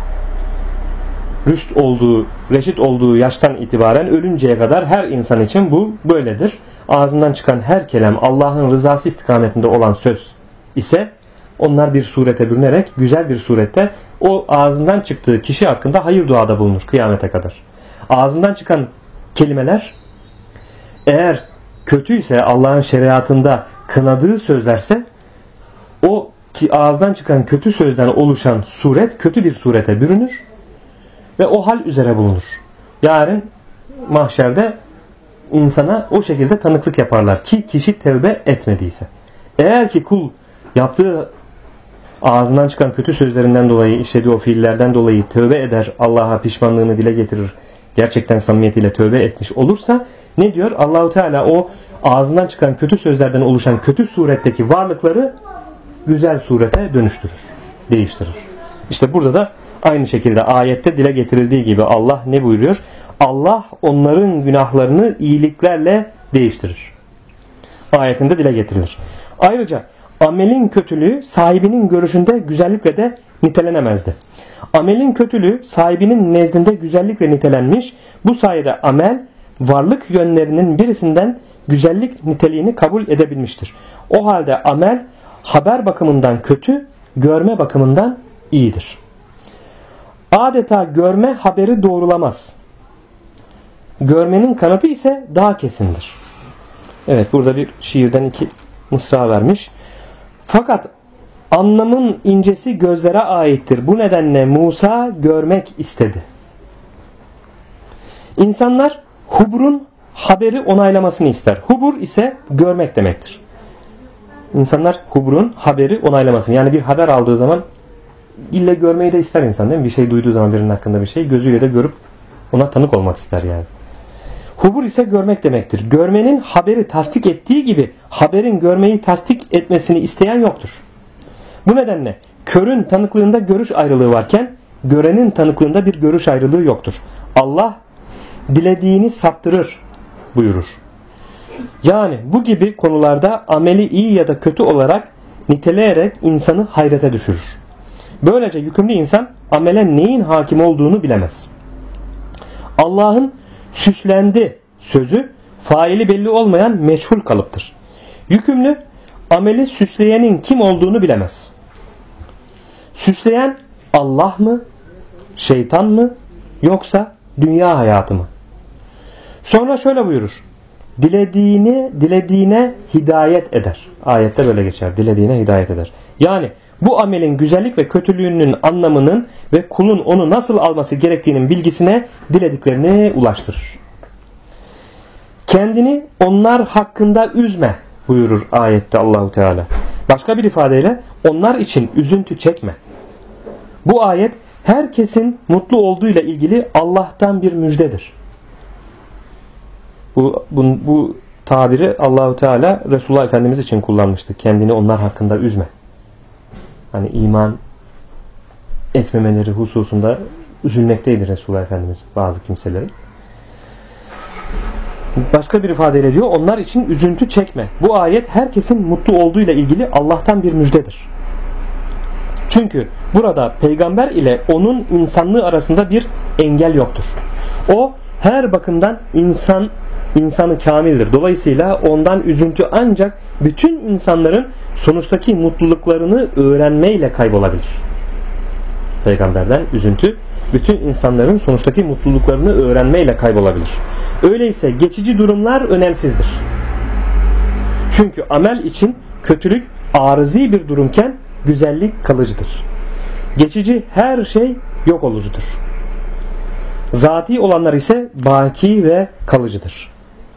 Reşit olduğu yaştan itibaren ölünceye kadar her insan için bu böyledir. Ağzından çıkan her kelam Allah'ın rızası istikametinde olan söz ise onlar bir surete bürünerek güzel bir surette o ağzından çıktığı kişi hakkında hayır duada bulunur kıyamete kadar. Ağzından çıkan kelimeler eğer kötüyse Allah'ın şeriatında kınadığı sözlerse o ki ağızdan çıkan kötü sözden oluşan suret kötü bir surete bürünür ve o hal üzere bulunur. Yarın mahşerde insana o şekilde tanıklık yaparlar ki kişi tevbe etmediyse. Eğer ki kul yaptığı ağzından çıkan kötü sözlerinden dolayı, işlediği o fiillerden dolayı tövbe eder, Allah'a pişmanlığını dile getirir, gerçekten samimiyetiyle tövbe etmiş olursa ne diyor? Allahu Teala o ağzından çıkan kötü sözlerden oluşan kötü suretteki varlıkları güzel surete dönüştürür, değiştirir. İşte burada da aynı şekilde ayette dile getirildiği gibi Allah ne buyuruyor? Allah onların günahlarını iyiliklerle değiştirir. Ayetinde dile getirilir. Ayrıca amelin kötülüğü sahibinin görüşünde güzellikle de nitelenemezdi. Amelin kötülüğü sahibinin nezdinde güzellikle nitelenmiş, bu sayede amel varlık yönlerinin birisinden güzellik niteliğini kabul edebilmiştir. O halde amel haber bakımından kötü, görme bakımından iyidir. Adeta görme haberi doğrulamaz. Görmenin kanıtı ise daha kesindir. Evet, burada bir şiirden 2 mısra vermiş. Fakat anlamın incesi gözlere aittir. Bu nedenle Musa görmek istedi. İnsanlar huburun haberi onaylamasını ister. Hubur ise görmek demektir. İnsanlar huburun haberi onaylamasını, yani bir haber aldığı zaman ille görmeyi de ister insan, değil mi? Bir şey duyduğu zaman birinin hakkında bir şey gözüyle de görüp ona tanık olmak ister yani. Hubur ise görmek demektir. Görmenin haberi tasdik ettiği gibi haberin görmeyi tasdik etmesini isteyen yoktur. Bu nedenle körün tanıklığında görüş ayrılığı varken görenin tanıklığında bir görüş ayrılığı yoktur. Allah dilediğini saptırır buyurur. Yani bu gibi konularda ameli iyi ya da kötü olarak niteleyerek insanı hayrete düşürür. Böylece yükümlü insan amele neyin hakim olduğunu bilemez. Allah'ın süslendi sözü faili belli olmayan meçhul kalıptır. Yükümlü ameli süsleyenin kim olduğunu bilemez. Süsleyen Allah mı, şeytan mı, yoksa dünya hayatı mı? Sonra şöyle buyurur. Dilediğine hidayet eder. Ayette böyle geçer. Dilediğine hidayet eder. Yani bu amelin güzellik ve kötülüğünün anlamının ve kulun onu nasıl alması gerektiğinin bilgisine dilediklerini ulaştırır. Kendini onlar hakkında üzme buyurur ayette Allahu Teala. Başka bir ifadeyle onlar için üzüntü çekme. Bu ayet herkesin mutlu olduğuyla ilgili Allah'tan bir müjdedir. Bu tabiri Allahu Teala Resulullah Efendimiz için kullanmıştı. Kendini onlar hakkında üzme. Hani iman etmemeleri hususunda üzülmekteydi Resulullah Efendimiz bazı kimselerin. Başka bir ifadeyle diyor, onlar için üzüntü çekme. Bu ayet herkesin mutlu olduğuyla ilgili Allah'tan bir müjdedir. Çünkü burada peygamber ile onun insanlığı arasında bir engel yoktur. O her bakımdan insanı kamildir. Dolayısıyla ondan üzüntü ancak bütün insanların sonuçtaki mutluluklarını öğrenmeyle kaybolabilir. Peygamberden üzüntü bütün insanların sonuçtaki mutluluklarını öğrenmeyle kaybolabilir. Öyleyse geçici durumlar önemsizdir. Çünkü amel için kötülük arızi bir durumken güzellik kalıcıdır. Geçici her şey yok olucudur. Zati olanlar ise baki ve kalıcıdır.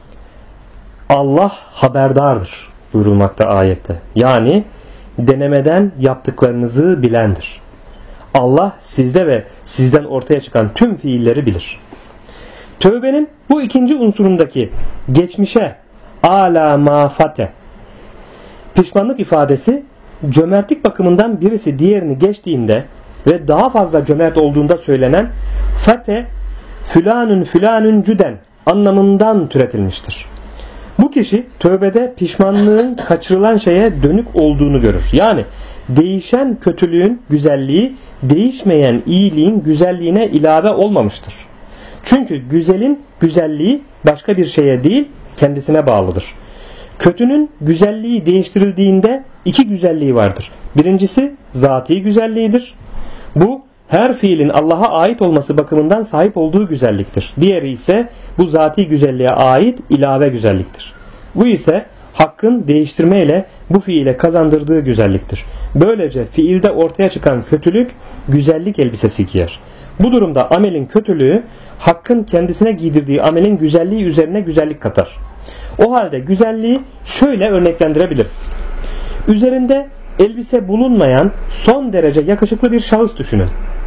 Allah haberdardır buyurulmakta ayette. Yani denemeden yaptıklarınızı bilendir. Allah sizde ve sizden ortaya çıkan tüm fiilleri bilir. Tövbenin bu ikinci unsurundaki geçmişe ala mafate pişmanlık ifadesi cömertlik bakımından birisi diğerini geçtiğinde ve daha fazla cömert olduğunda söylenen fate fülanün fülanün cüden anlamından türetilmiştir. Bu kişi tövbede pişmanlığın kaçırılan şeye dönük olduğunu görür. Yani değişen kötülüğün güzelliği değişmeyen iyiliğin güzelliğine ilave olmamıştır. Çünkü güzelin güzelliği başka bir şeye değil kendisine bağlıdır. Kötünün güzelliği değiştirildiğinde iki güzelliği vardır. Birincisi zati güzelliğidir. Bu her fiilin Allah'a ait olması bakımından sahip olduğu güzelliktir. Diğeri ise bu zati güzelliğe ait ilave güzelliktir. Bu ise hakkın değiştirmeyle bu fiile kazandırdığı güzelliktir. Böylece fiilde ortaya çıkan kötülük güzellik elbisesi giyer. Bu durumda amelin kötülüğü hakkın kendisine giydirdiği amelin güzelliği üzerine güzellik katar. O halde güzelliği şöyle örneklendirebiliriz. Üzerinde elbise bulunmayan son derece yakışıklı bir şahıs düşünün.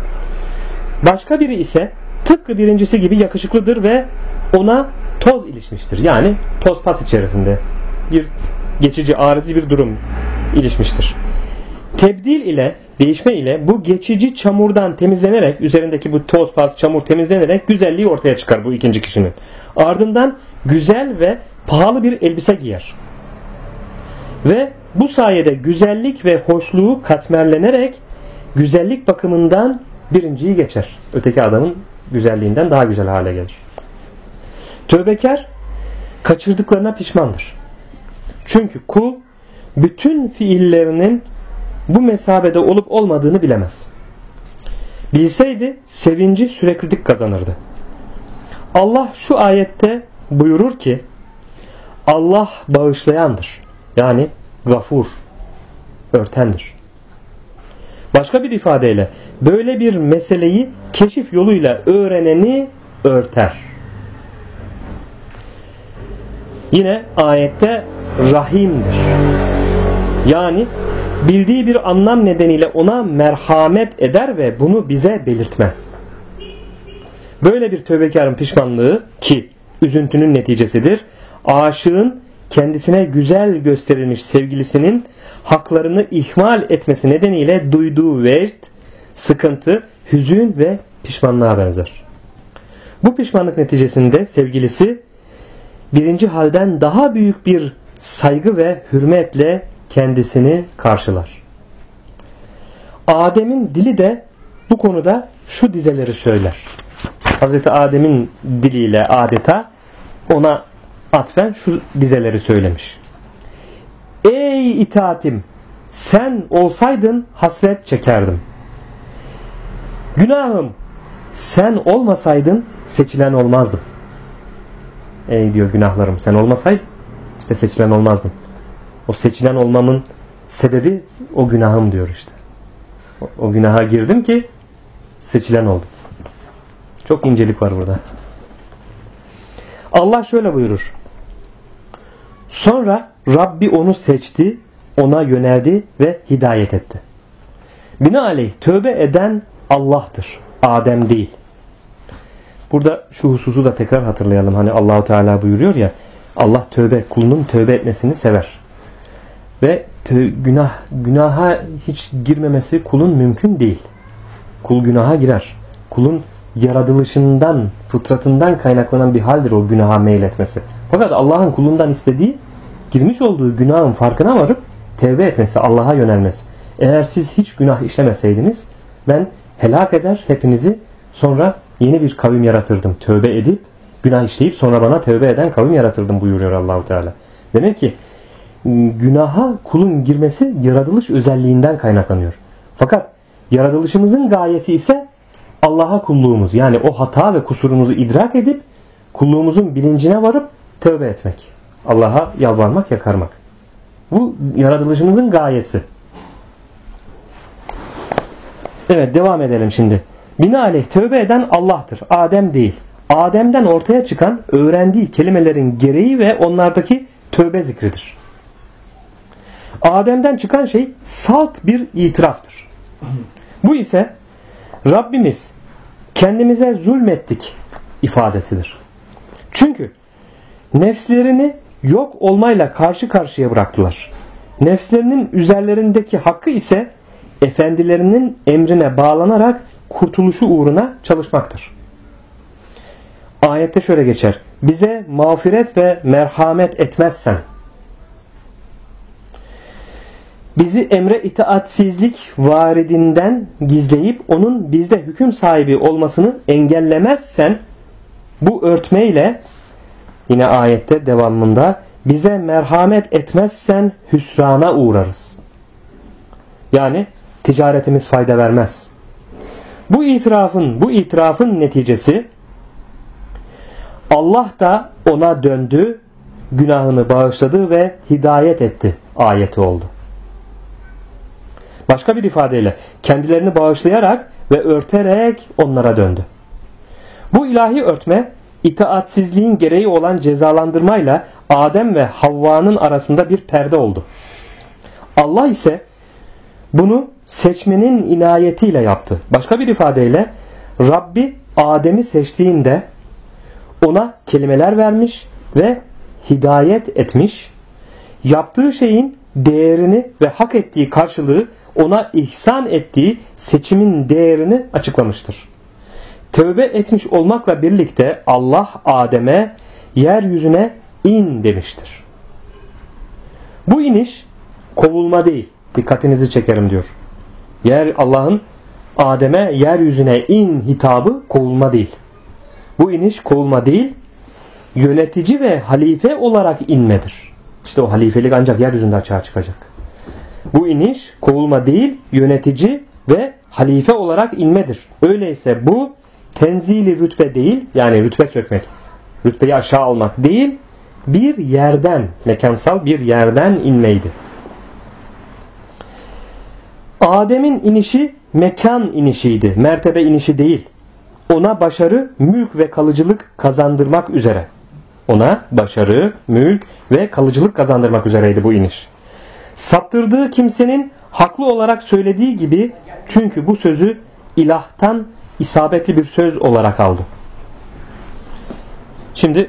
Başka biri ise tıpkı birincisi gibi yakışıklıdır ve ona toz ilişmiştir. Yani toz pas içerisinde bir geçici arızi bir durum ilişmiştir. Tebdil ile değişme ile bu geçici çamurdan temizlenerek üzerindeki bu toz pas çamur temizlenerek güzelliği ortaya çıkar bu ikinci kişinin. Ardından güzel ve pahalı bir elbise giyer. Ve bu sayede güzellik ve hoşluğu katmerlenerek güzellik bakımından birinciyi geçer. Öteki adamın güzelliğinden daha güzel hale gelir. Tövbekar kaçırdıklarına pişmandır. Çünkü kul bütün fiillerinin bu mesabede olup olmadığını bilemez. Bilseydi sevinci süreklilik kazanırdı. Allah şu ayette buyurur ki Allah bağışlayandır. Yani gafur, örtendir. Başka bir ifadeyle böyle bir meseleyi keşif yoluyla öğreneni örter. Yine ayette rahimdir. Yani bildiği bir anlam nedeniyle ona merhamet eder ve bunu bize belirtmez. Böyle bir tövbekarın pişmanlığı ki üzüntünün neticesidir, aşığın kendisine güzel gösterilmiş sevgilisinin haklarını ihmal etmesi nedeniyle duyduğu vecd, sıkıntı, hüzün ve pişmanlığa benzer. Bu pişmanlık neticesinde sevgilisi birinci halden daha büyük bir saygı ve hürmetle kendisini karşılar. Adem'in dili de bu konuda şu dizeleri söyler. Hazreti Adem'in diliyle adeta ona atfen şu dizeleri söylemiş. Ey itaatim, sen olsaydın hasret çekerdim. Günahım, sen olmasaydın seçilen olmazdım. Ey diyor günahlarım, sen olmasaydın işte seçilen olmazdım. O seçilen olmamın sebebi o günahım diyor işte. O günaha girdim ki seçilen oldum. Çok incelik var burada. Allah şöyle buyurur. Sonra Rabbi onu seçti, ona yöneldi ve hidayet etti. Binaenaleyh tövbe eden Allah'tır, Adem değil. Burada şu hususu da tekrar hatırlayalım. Hani Allahu Teala buyuruyor ya, Allah kulunun tövbe etmesini sever. Ve günaha hiç girmemesi kulun mümkün değil. Kul günaha girer. Kulun yaratılışından, fıtratından kaynaklanan bir haldir o günaha meyletmesi. Fakat Allah'ın kulundan istediği, girmiş olduğu günahın farkına varıp tevbe etmesi, Allah'a yönelmesi. Eğer siz hiç günah işlemeseydiniz, ben helak eder hepinizi, sonra yeni bir kavim yaratırdım. Tövbe edip, günah işleyip sonra bana tövbe eden kavim yaratırdım buyuruyor Allah-u Teala. Demek ki günaha kulun girmesi yaratılış özelliğinden kaynaklanıyor. Fakat yaratılışımızın gayesi ise Allah'a kulluğumuz. Yani o hata ve kusurumuzu idrak edip kulluğumuzun bilincine varıp tövbe etmek. Allah'a yalvarmak, yakarmak. Bu yaratılışımızın gayesi. Evet, devam edelim şimdi. Binaenaleyh tövbe eden Allah'tır. Adem değil. Adem'den ortaya çıkan öğrendiği kelimelerin gereği ve onlardaki tövbe zikridir. Adem'den çıkan şey salt bir itiraftır. Bu ise Rabbimiz kendimize zulmettik ifadesidir. Çünkü nefslerini yok olmayla karşı karşıya bıraktılar. Nefslerinin üzerlerindeki hakkı ise efendilerinin emrine bağlanarak kurtuluşu uğruna çalışmaktır. Ayette şöyle geçer. Bize mağfiret ve merhamet etmezsen, bizi emre itaatsizlik varidinden gizleyip onun bizde hüküm sahibi olmasını engellemezsen, bu örtmeyle yine ayette devamında bize merhamet etmezsen hüsrana uğrarız. Yani ticaretimiz fayda vermez. Bu itirafın neticesi Allah da ona döndü, günahını bağışladı ve hidayet etti ayeti oldu. Başka bir ifadeyle kendilerini bağışlayarak ve örterek onlara döndü. Bu ilahi örtme itaatsizliğin gereği olan cezalandırmayla Adem ve Havva'nın arasında bir perde oldu. Allah ise bunu seçmenin inayetiyle yaptı. Başka bir ifadeyle Rabbi Adem'i seçtiğinde ona kelimeler vermiş ve hidayet etmiş, yaptığı şeyin değerini ve hak ettiği karşılığı ona ihsan ettiği seçimin değerini açıklamıştır. Tövbe etmiş olmakla birlikte Allah Adem'e yeryüzüne in demiştir. Bu iniş kovulma değil. Dikkatinizi çekerim diyor. Allah'ın Adem'e yeryüzüne in hitabı kovulma değil. Bu iniş kovulma değil, yönetici ve halife olarak inmedir. İşte o halifelik ancak yeryüzünde açığa çıkacak. Bu iniş kovulma değil, yönetici ve halife olarak inmedir. Öyleyse bu tenzili rütbe değil, yani rütbe sökmek, rütbeyi aşağı almak değil, bir yerden, mekansal bir yerden inmeydi. Adem'in inişi mekan inişiydi, mertebe inişi değil. Ona başarı, mülk ve kalıcılık kazandırmak üzere. Ona başarı, mülk ve kalıcılık kazandırmak üzereydi bu iniş. Saptırdığı kimsenin haklı olarak söylediği gibi, çünkü bu sözü ilahtan isabetli bir söz olarak aldı. Şimdi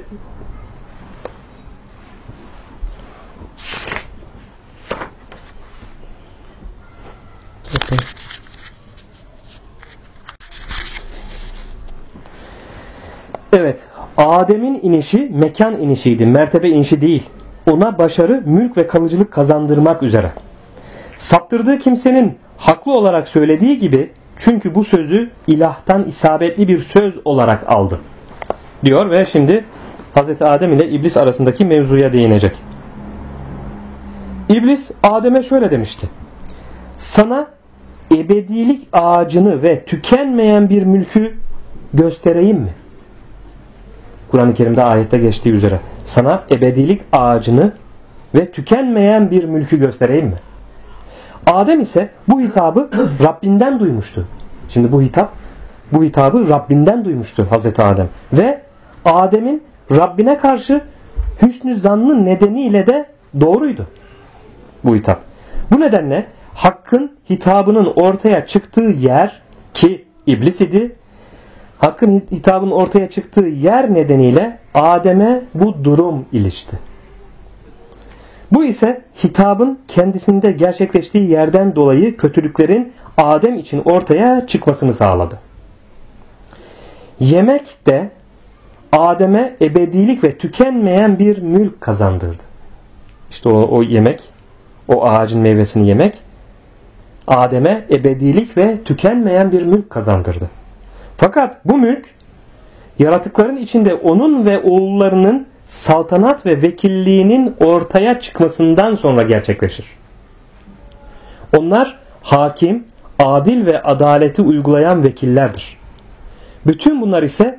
evet, Adem'in inişi mekan inişiydi, mertebe inişi değil. Ona başarı, mülk ve kalıcılık kazandırmak üzere. Saptırdığı kimsenin haklı olarak söylediği gibi, çünkü bu sözü ilahtan isabetli bir söz olarak aldı diyor ve şimdi Hz. Adem ile İblis arasındaki mevzuya değinecek. İblis Adem'e şöyle demişti. Sana ebedilik ağacını ve tükenmeyen bir mülkü göstereyim mi? Kur'an-ı Kerim'de ayette geçtiği üzere. Sana ebedilik ağacını ve tükenmeyen bir mülkü göstereyim mi? Adem ise bu hitabı Rabbinden duymuştu. Şimdi bu hitabı Rabbinden duymuştu Hazreti Adem. Ve Adem'in Rabbine karşı hüsnü zannı nedeniyle de doğruydu bu hitap. Bu nedenle Hakk'ın hitabının ortaya çıktığı yer, ki İblis idi, Hakk'ın hitabının ortaya çıktığı yer nedeniyle Adem'e bu durum ilişti. Bu ise hitabın kendisinde gerçekleştiği yerden dolayı kötülüklerin Adem için ortaya çıkmasını sağladı. Yemek de Adem'e ebedilik ve tükenmeyen bir mülk kazandırdı. İşte o yemek, o ağacın meyvesini yemek Adem'e ebedilik ve tükenmeyen bir mülk kazandırdı. Fakat bu mülk yaratıkların içinde onun ve oğullarının saltanat ve vekilliğinin ortaya çıkmasından sonra gerçekleşir. Onlar hakim, adil ve adaleti uygulayan vekillerdir. Bütün bunları ise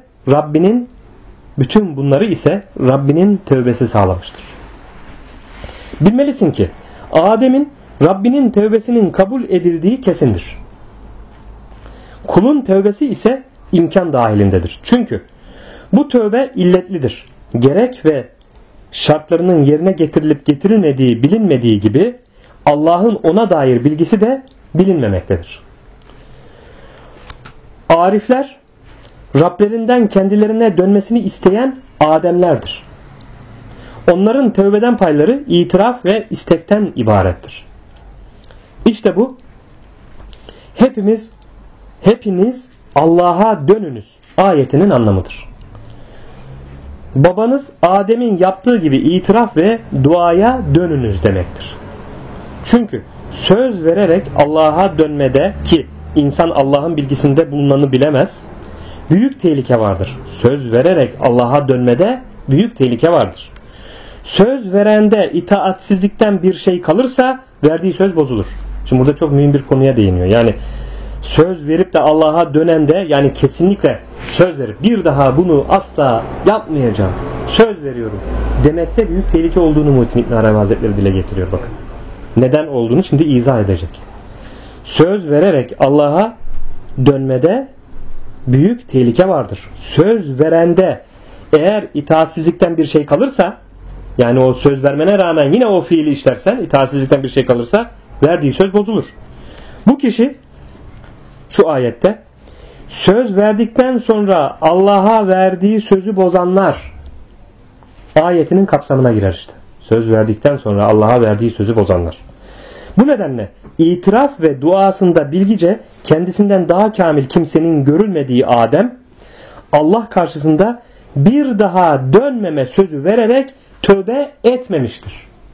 Rabbinin tövbesi sağlamıştır. Bilmelisin ki Adem'in Rabbinin tövbesinin kabul edildiği kesindir. Kulun tövbesi ise imkan dahilindedir. Çünkü bu tövbe illetlidir. Gerek ve şartlarının yerine getirilip getirilmediği bilinmediği gibi Allah'ın ona dair bilgisi de bilinmemektedir. Arifler Rablerinden kendilerine dönmesini isteyen Ademlerdir. Onların tövbeden payları itiraf ve istekten ibarettir. İşte bu hepiniz Allah'a dönünüz ayetinin anlamıdır. Babanız Adem'in yaptığı gibi itiraf ve duaya dönünüz demektir. Çünkü söz vererek Allah'a dönmede ki insan Allah'ın bilgisinde bulunanı bilemez, büyük tehlike vardır. Söz vererek Allah'a dönmede büyük tehlike vardır. Söz verende itaatsizlikten bir şey kalırsa verdiği söz bozulur. Şimdi burada çok mühim bir konuya değiniyor. Yani söz verip de Allah'a dönende, yani kesinlikle söz verip bir daha bunu asla yapmayacağım, söz veriyorum demekte büyük tehlike olduğunu Muhittin İbn Arabi Hazretleri dile getiriyor. Bakın. Neden olduğunu şimdi izah edecek. Söz vererek Allah'a dönmede büyük tehlike vardır. Söz verende eğer itaatsizlikten bir şey kalırsa, yani o söz vermene rağmen yine o fiili işlersen, itaatsizlikten bir şey kalırsa verdiği söz bozulur. Bu kişi şu ayette söz verdikten sonra Allah'a verdiği sözü bozanlar ayetinin kapsamına girer işte. Söz verdikten sonra Allah'a verdiği sözü bozanlar. Bu nedenle itiraf ve duasında bilgice kendisinden daha kamil kimsenin görülmediği Adem, Allah karşısında bir daha dönmeme sözü vererek tövbe etmemiştir.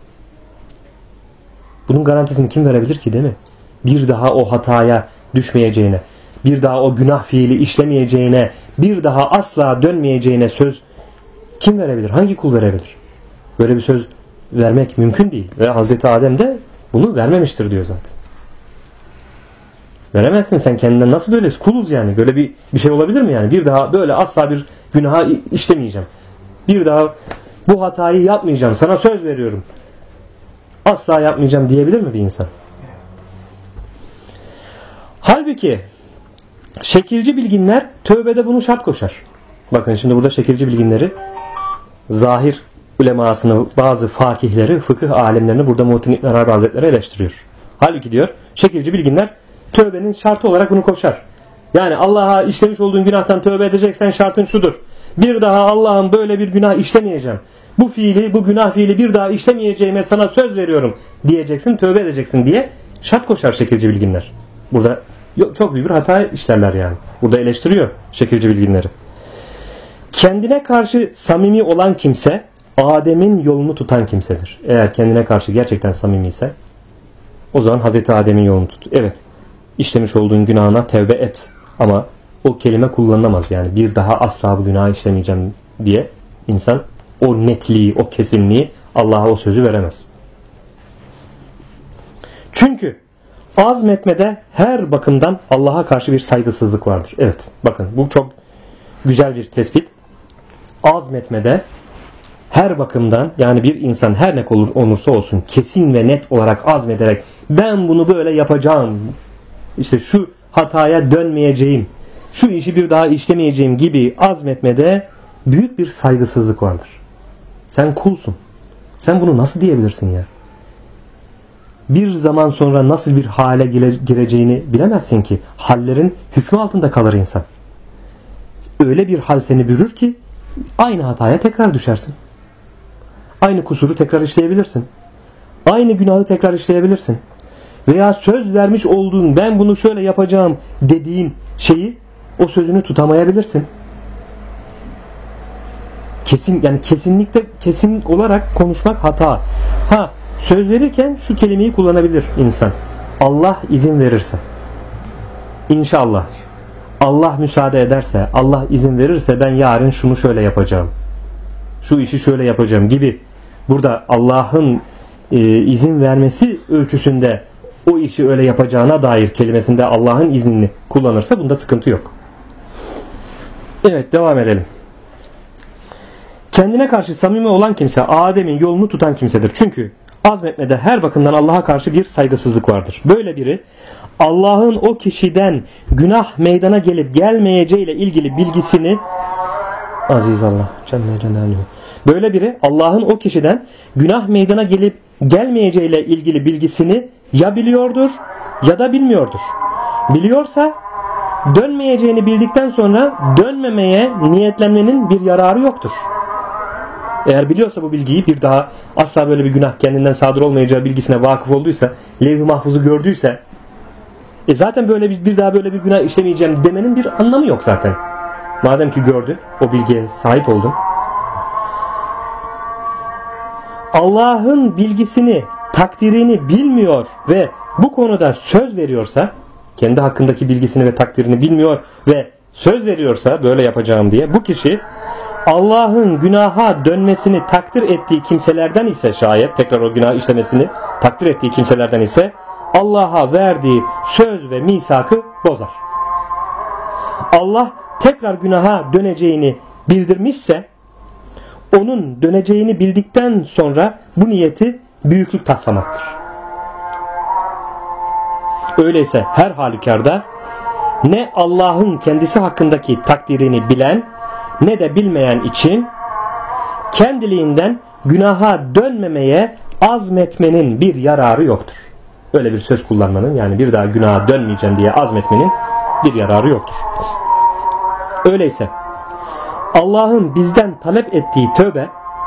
Bunun garantisini kim verebilir ki, değil mi? Bir daha o hataya düşmeyeceğine, bir daha o günah fiili işlemeyeceğine, bir daha asla dönmeyeceğine söz kim verebilir? Hangi kul verebilir? Böyle bir söz vermek mümkün değil. Ve Hazreti Adem de bunu vermemiştir diyor zaten. Veremezsin sen kendinden, nasıl böyle kuluz yani? Böyle bir şey olabilir mi yani? Bir daha böyle asla bir günaha işlemeyeceğim. Bir daha bu hatayı yapmayacağım. Sana söz veriyorum. Asla yapmayacağım diyebilir mi bir insan? Halbuki şekilci bilginler tövbede bunu şart koşar. Bakın şimdi burada şekilci bilginleri, zahir ulemasını, bazı fakihleri, fıkıh alimlerini burada Muhittin İbn Arabi Hazretleri eleştiriyor. Halbuki diyor, şekilci bilginler tövbenin şartı olarak bunu koşar. Yani Allah'a işlemiş olduğun günahtan tövbe edeceksen şartın şudur: bir daha Allah'ım böyle bir günah işlemeyeceğim, bu günah fiili bir daha işlemeyeceğime sana söz veriyorum diyeceksin, tövbe edeceksin diye şart koşar şekilci bilginler. Burada çok büyük bir hata işlerler yani. Burada eleştiriyor şekilci bilginleri. Kendine karşı samimi olan kimse Adem'in yolunu tutan kimsedir. Eğer kendine karşı gerçekten samimi ise o zaman Hazreti Adem'in yolunu tut. Evet, işlemiş olduğun günahına tevbe et ama o kelime kullanılamaz yani. Bir daha asla bu günahı işlemeyeceğim diye insan o netliği, o kesinliği, Allah'a o sözü veremez. Çünkü azmetmede her bakımdan Allah'a karşı bir saygısızlık vardır. Evet, bakın bu çok güzel bir tespit. Azmetmede her bakımdan, yani bir insan her ne olursa olsun kesin ve net olarak azmederek ben bunu böyle yapacağım, işte şu hataya dönmeyeceğim, şu işi bir daha işlemeyeceğim gibi azmetmede büyük bir saygısızlık vardır. Sen kulsun. Sen bunu nasıl diyebilirsin ya? Bir zaman sonra nasıl bir hale gireceğini bilemezsin ki. Hallerin hükmü altında kalır insan. öyle bir hal seni bürür ki aynı hataya tekrar düşersin. Aynı kusuru tekrar işleyebilirsin. Aynı günahı tekrar işleyebilirsin. Veya söz vermiş olduğun, ben bunu şöyle yapacağım dediğin şeyi, o sözünü tutamayabilirsin. Kesinlikle kesin olarak konuşmak hata. Söz verirken şu kelimeyi kullanabilir insan. Allah izin verirse. İnşallah. Allah müsaade ederse, Allah izin verirse ben yarın şunu şöyle yapacağım. Şu işi şöyle yapacağım gibi. Burada Allah'ın izin vermesi ölçüsünde o işi öyle yapacağına dair kelimesinde Allah'ın iznini kullanırsa bunda sıkıntı yok. Evet, devam edelim. Kendine karşı samimi olan kimse Adem'in yolunu tutan kimsedir. Çünkü azmetmede her bakımdan Allah'a karşı bir saygısızlık vardır. Böyle biri Allah'ın o kişiden günah meydana gelip gelmeyeceğiyle ilgili bilgisini, aziz Allah Celle Celaluhu, böyle biri Allah'ın o kişiden günah meydana gelip gelmeyeceğiyle ilgili bilgisini ya biliyordur ya da bilmiyordur. Biliyorsa dönmeyeceğini bildikten sonra dönmemeye niyetlenmenin bir yararı yoktur. Eğer biliyorsa bu bilgiyi, bir daha asla böyle bir günah kendinden sadır olmayacağı bilgisine vakıf olduysa, levh-i mahfuzu gördüyse, zaten böyle bir daha böyle bir günah işlemeyeceğim demenin bir anlamı yok zaten. Madem ki gördü, o bilgiye sahip oldun. Allah'ın bilgisini, takdirini bilmiyor ve bu konuda söz veriyorsa, kendi hakkındaki bilgisini ve takdirini bilmiyor ve söz veriyorsa böyle yapacağım diye, bu kişi Allah'ın günaha dönmesini takdir ettiği kimselerden ise, şayet tekrar o günah işlemesini takdir ettiği kimselerden ise, Allah'a verdiği söz ve misakı bozar. Allah tekrar günaha döneceğini bildirmişse, onun döneceğini bildikten sonra bu niyeti büyüklük taslamaktır. Öyleyse her halükarda ne Allah'ın kendisi hakkındaki takdirini bilen ne de bilmeyen için kendiliğinden günaha dönmemeye azmetmenin bir yararı yoktur. Öyle bir söz kullanmanın, yani bir daha günaha dönmeyeceğim diye azmetmenin bir yararı yoktur. Öyleyse Allah'ın bizden talep ettiği tövbe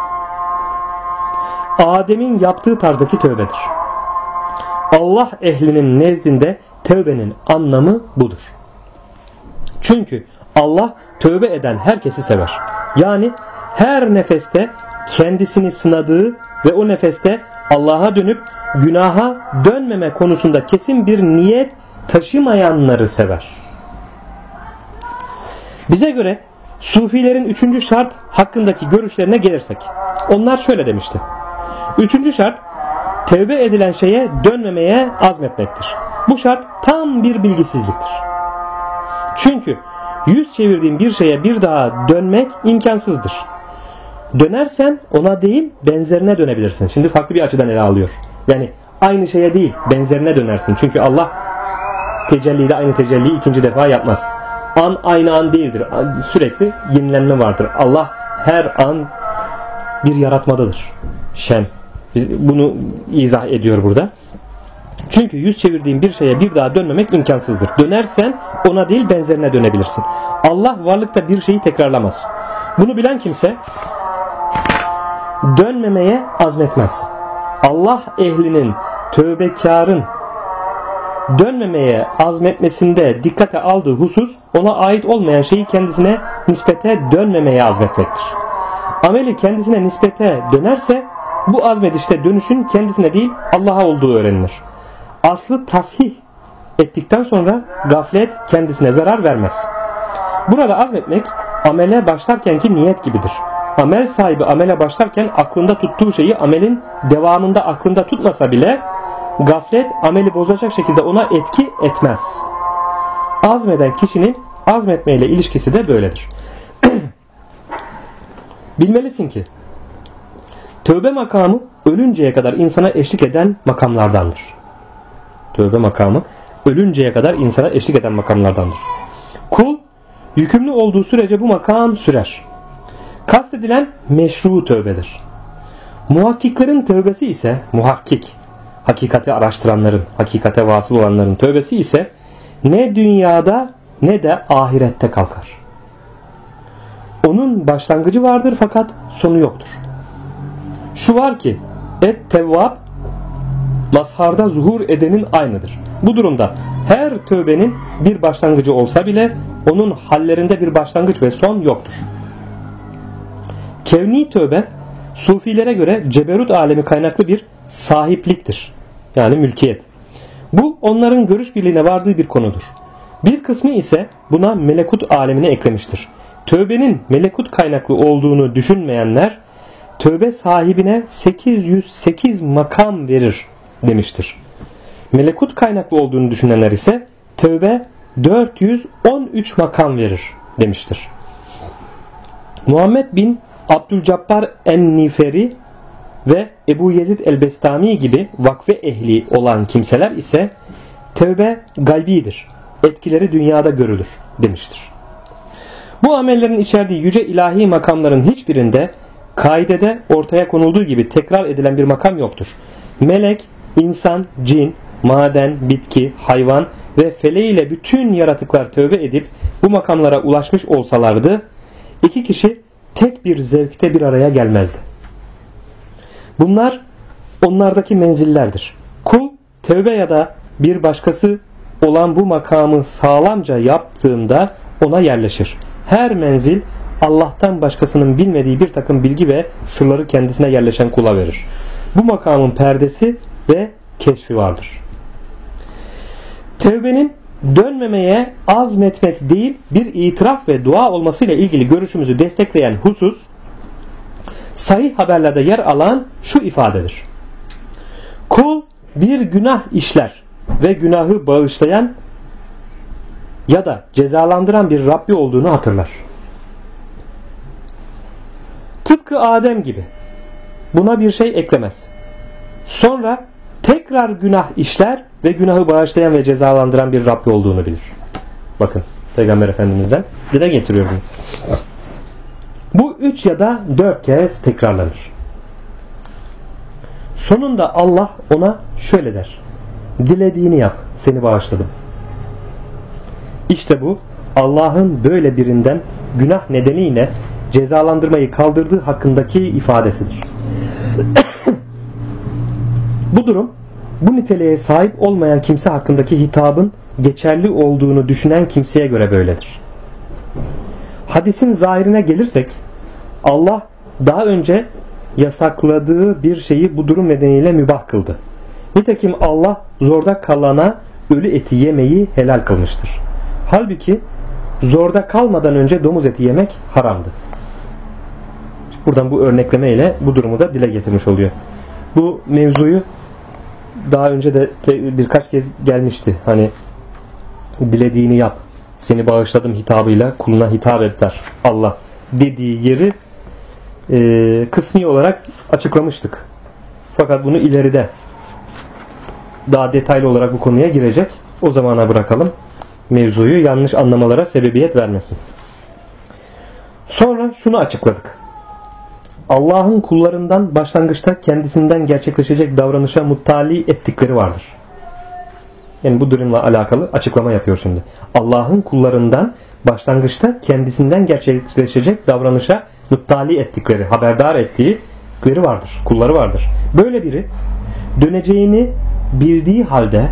Adem'in yaptığı tarzdaki tövbedir. Allah ehlinin nezdinde tövbenin anlamı budur. Çünkü Allah tövbe eden herkesi sever. Yani her nefeste kendisini sınadığı ve o nefeste Allah'a dönüp günaha dönmeme konusunda kesin bir niyet taşımayanları sever. Bize göre Sufilerin 3. şart hakkındaki görüşlerine gelirsek, onlar şöyle demişti. 3. şart, tevbe edilen şeye dönmemeye azmetmektir. Bu şart tam bir bilgisizliktir. Çünkü yüz çevirdiğin bir şeye bir daha dönmek imkansızdır. Dönersen ona değil benzerine dönebilirsin. Şimdi farklı bir açıdan ele alıyor. Yani aynı şeye değil benzerine dönersin. Çünkü Allah tecellide aynı tecelliyi ikinci defa yapmaz. An aynı an değildir. Sürekli yenilenme vardır. Allah her an bir yaratmadadır. Bunu izah ediyor burada. Çünkü yüz çevirdiğin bir şeye bir daha dönmemek imkansızdır. Dönersen ona değil benzerine dönebilirsin. Allah varlıkta bir şeyi tekrarlamaz. Bunu bilen kimse dönmemeye azmetmez. Allah ehlinin, tövbekarın dönmemeye azmetmesinde dikkate aldığı husus, ona ait olmayan şeyi kendisine nispete dönmemeye azmetmektir. Ameli kendisine nispete dönerse bu azmedişte dönüşün kendisine değil Allah'a olduğu öğrenilir. Aslı tasih ettikten sonra gaflet kendisine zarar vermez. Burada azmetmek amele başlarkenki niyet gibidir. Amel sahibi amele başlarken aklında tuttuğu şeyi amelin devamında aklında tutmasa bile gaflet ameli bozacak şekilde ona etki etmez. Azmeden kişinin azmetmeyle ilişkisi de böyledir. Bilmelisin ki tövbe makamı ölünceye kadar insana eşlik eden makamlardandır. Tövbe makamı ölünceye kadar insana eşlik eden makamlardandır. Kul yükümlü olduğu sürece bu makam sürer. Kastedilen meşru tövbedir. Muhakkiklerin tövbesi ise, muhakkik, hakikati araştıranların, hakikate vasıl olanların tövbesi ise ne dünyada ne de ahirette kalkar. Onun başlangıcı vardır fakat sonu yoktur. Şu var ki et-tevvab mazharda zuhur edenin aynıdır. Bu durumda her tövbenin bir başlangıcı olsa bile onun hallerinde bir başlangıç ve son yoktur. Kevni tövbe Sufilere göre ceberut alemi kaynaklı bir sahipliktir. Yani mülkiyet. Bu onların görüş birliğine vardığı bir konudur. Bir kısmı ise buna melekut alemine eklemiştir. Tövbenin melekut kaynaklı olduğunu düşünmeyenler tövbe sahibine 808 makam verir demiştir. Melekut kaynaklı olduğunu düşünenler ise tövbe 413 makam verir demiştir. Muhammed bin Abdülcabbar en-Niferi ve Ebu Yezid el-Bestami gibi vakfe ehli olan kimseler ise tövbe galbidir. Etkileri dünyada görülür demiştir. Bu amellerin içerdiği yüce ilahi makamların hiçbirinde kaidede ortaya konulduğu gibi tekrar edilen bir makam yoktur. Melek, insan, cin, maden, bitki, hayvan ve feleğiyle bütün yaratıklar tövbe edip bu makamlara ulaşmış olsalardı iki kişi tek bir zevkte bir araya gelmezdi. Bunlar onlardaki menzillerdir. Kul tövbe ya da bir başkası olan bu makamı sağlamca yaptığında ona yerleşir. Her menzil Allah'tan başkasının bilmediği bir takım bilgi ve sırları kendisine yerleşen kula verir. Bu makamın perdesi ve keşfi vardır. Tevbenin dönmemeye azmetmek değil bir itiraf ve dua olmasıyla ilgili görüşümüzü destekleyen husus sahih haberlerde yer alan şu ifadedir. Kul bir günah işler ve günahı bağışlayan ya da cezalandıran bir Rabbi olduğunu hatırlar. Tıpkı Adem gibi buna bir şey eklemez. Sonra tekrar günah işler ve günahı bağışlayan ve cezalandıran bir Rabbi olduğunu bilir. Bakın Peygamber Efendimiz'den dile getiriyor bunu. Bu 3 ya da 4 kez tekrarlanır. Sonunda Allah ona şöyle der. Dilediğini yap, seni bağışladım. İşte bu Allah'ın böyle birinden günah nedeniyle cezalandırmayı kaldırdığı hakkındaki ifadesidir. Bu durum bu niteliğe sahip olmayan kimse hakkındaki hitabın geçerli olduğunu düşünen kimseye göre böyledir. Hadisin zahirine gelirsek Allah daha önce yasakladığı bir şeyi bu durum nedeniyle mübah kıldı. Nitekim Allah zorda kalana ölü eti yemeyi helal kılmıştır. Halbuki zorda kalmadan önce domuz eti yemek haramdı. Buradan bu örnekleme ile bu durumu da dile getirmiş oluyor. Bu mevzuyu daha önce de birkaç kez gelmişti. Hani dilediğini yap, seni bağışladım hitabıyla kuluna hitap eder Allah dediği yeri kısmi olarak açıklamıştık. Fakat bunu ileride daha detaylı olarak bu konuya girecek. O zamana bırakalım. Mevzuyu yanlış anlamalara sebebiyet vermesin. Sonra şunu açıkladık. Allah'ın kullarından başlangıçta kendisinden gerçekleşecek davranışa muttali ettikleri vardır. Yani bu durumla alakalı açıklama yapıyor şimdi. Allah'ın kullarından başlangıçta kendisinden gerçekleşecek davranışa muttali ettikleri, haberdar ettikleri vardır. Kulları vardır. Böyle biri döneceğini bildiği halde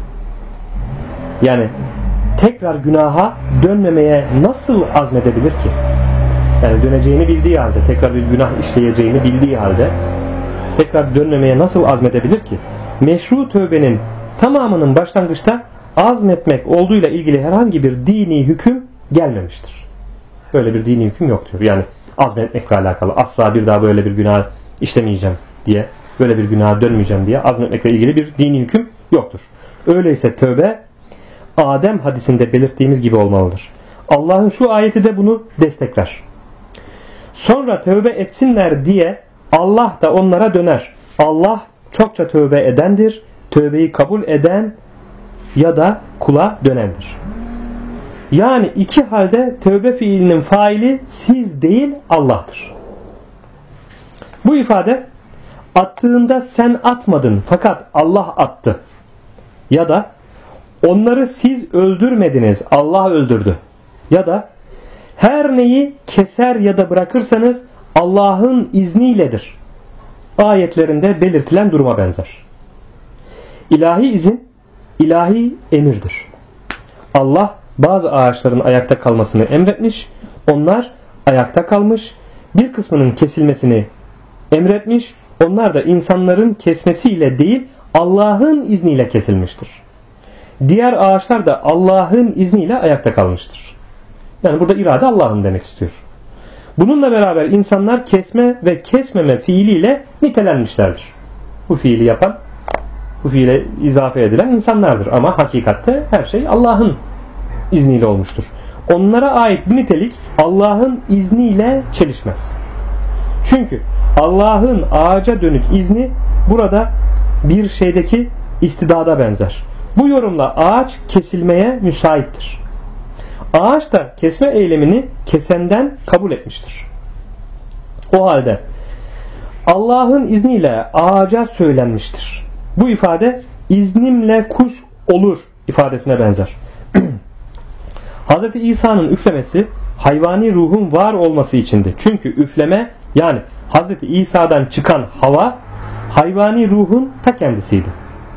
yani tekrar günaha dönmemeye nasıl azmedebilir ki? Yani döneceğini bildiği halde, tekrar bir günah işleyeceğini bildiği halde tekrar dönmemeye nasıl azmedebilir ki? Meşru tövbenin tamamının başlangıçta azmetmek olduğuyla ilgili herhangi bir dini hüküm gelmemiştir. Böyle bir dini hüküm yoktur. Yani azmetmekle alakalı asla bir daha böyle bir günah işlemeyeceğim diye, böyle bir günaha dönmeyeceğim diye azmetmekle ilgili bir dini hüküm yoktur. Öyleyse tövbe Adem hadisinde belirttiğimiz gibi olmalıdır. Allah'ın şu ayeti de bunu destekler. Sonra tövbe etsinler diye Allah da onlara döner. Allah çokça tövbe edendir. Tövbeyi kabul eden ya da kula dönendir. Yani iki halde tövbe fiilinin faili siz değil Allah'tır. Bu ifade attığında sen atmadın fakat Allah attı. Ya da onları siz öldürmediniz Allah öldürdü. Ya da Her neyi keser ya da bırakırsanız Allah'ın izniyledir. Ayetlerinde belirtilen duruma benzer. İlahi izin, ilahi emirdir. Allah bazı ağaçların ayakta kalmasını emretmiş, onlar ayakta kalmış, bir kısmının kesilmesini emretmiş, onlar da insanların kesmesiyle değil Allah'ın izniyle kesilmiştir. Diğer ağaçlar da Allah'ın izniyle ayakta kalmıştır. Yani burada irade Allah'ın demek istiyor. Bununla beraber insanlar kesme ve kesmeme fiiliyle nitelenmişlerdir. Bu fiili yapan, bu fiile izafe edilen insanlardır. Ama hakikatte her şey Allah'ın izniyle olmuştur. Onlara ait bu nitelik Allah'ın izniyle çelişmez. Çünkü Allah'ın ağaca dönük izni burada bir şeydeki istidada benzer. Bu yorumla ağaç kesilmeye müsaittir. Ağaç da kesme eylemini kesenden kabul etmiştir. O halde Allah'ın izniyle ağaca söylenmiştir. Bu ifade iznimle kuş olur ifadesine benzer. Hz. İsa'nın üflemesi hayvani ruhun var olması içindi. Çünkü üfleme yani Hz. İsa'dan çıkan hava hayvani ruhun ta kendisiydi.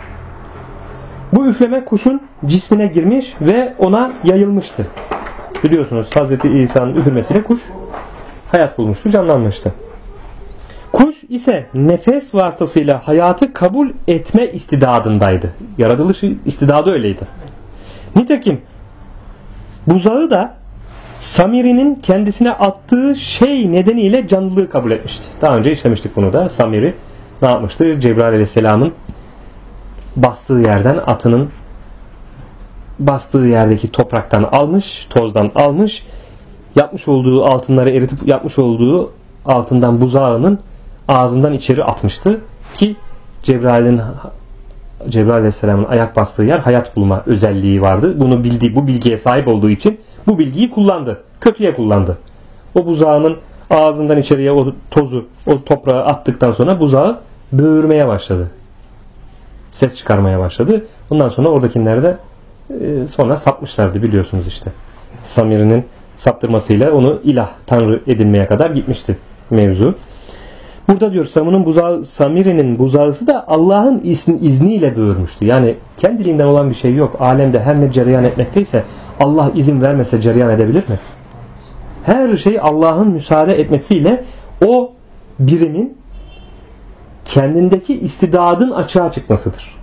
Bu üfleme kuşun cismine girmiş ve ona yayılmıştı. Biliyorsunuz Hz. İsa'nın üfürmesiyle kuş hayat bulmuştu, canlanmıştı. Kuş ise nefes vasıtasıyla hayatı kabul etme istidadındaydı. Yaratılışı istidadı öyleydi. Nitekim buzağı da Samiri'nin kendisine attığı şey nedeniyle canlılığı kabul etmişti. Daha önce işlemiştik bunu da. Samiri ne yapmıştı? Cebrail Aleyhisselam'ın bastığı yerden, atının bastığı yerdeki topraktan almış, tozdan almış, yapmış olduğu altınları eritip yapmış olduğu altından buzağının ağzından içeri atmıştı ki Cebrail Aleyhisselam'ın ayak bastığı yer hayat bulma özelliği vardı. Bunu bildiği, bu bilgiye sahip olduğu için bu bilgiyi kullandı. Kötüye kullandı. O buzağının ağzından içeriye o tozu, o toprağı attıktan sonra buzağı böğürmeye başladı. Ses çıkarmaya başladı. Ondan sonra oradakiler de sonra sapmışlardı biliyorsunuz işte. Samiri'nin saptırmasıyla onu ilah, tanrı edinmeye kadar gitmişti mevzu. Burada diyor Samiri'nin buzağısı da Allah'ın izniyle böğürmüştü. Yani kendiliğinden olan bir şey yok. Alemde her ne cereyan etmekteyse Allah izin vermese cereyan edebilir mi? Her şey Allah'ın müsaade etmesiyle o birimin kendindeki istidadın açığa çıkmasıdır.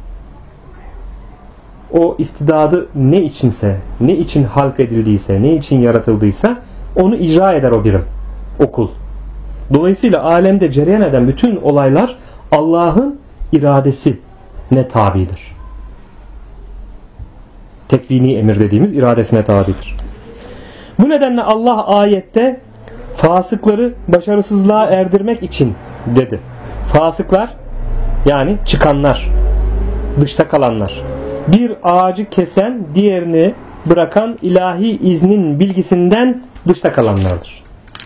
O istidadı ne içinse, ne için halk edildiyse, ne için yaratıldıysa onu icra eder o birim, o kul. Dolayısıyla alemde cereyan eden bütün olaylar Allah'ın iradesine tabidir. Tekvini emir dediğimiz iradesine tabidir. Bu nedenle Allah ayette fasıkları başarısızlığa erdirmek için dedi. Fasıklar yani çıkanlar, dışta kalanlar, bir ağacı kesen diğerini bırakan ilahi iznin bilgisinden dışta kalanlardır.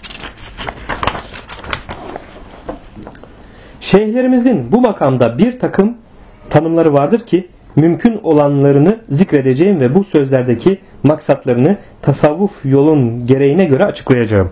Şeyhlerimizin bu makamda bir takım tanımları vardır ki mümkün olanlarını zikredeceğim ve bu sözlerdeki maksatlarını tasavvuf yolun gereğine göre açıklayacağım.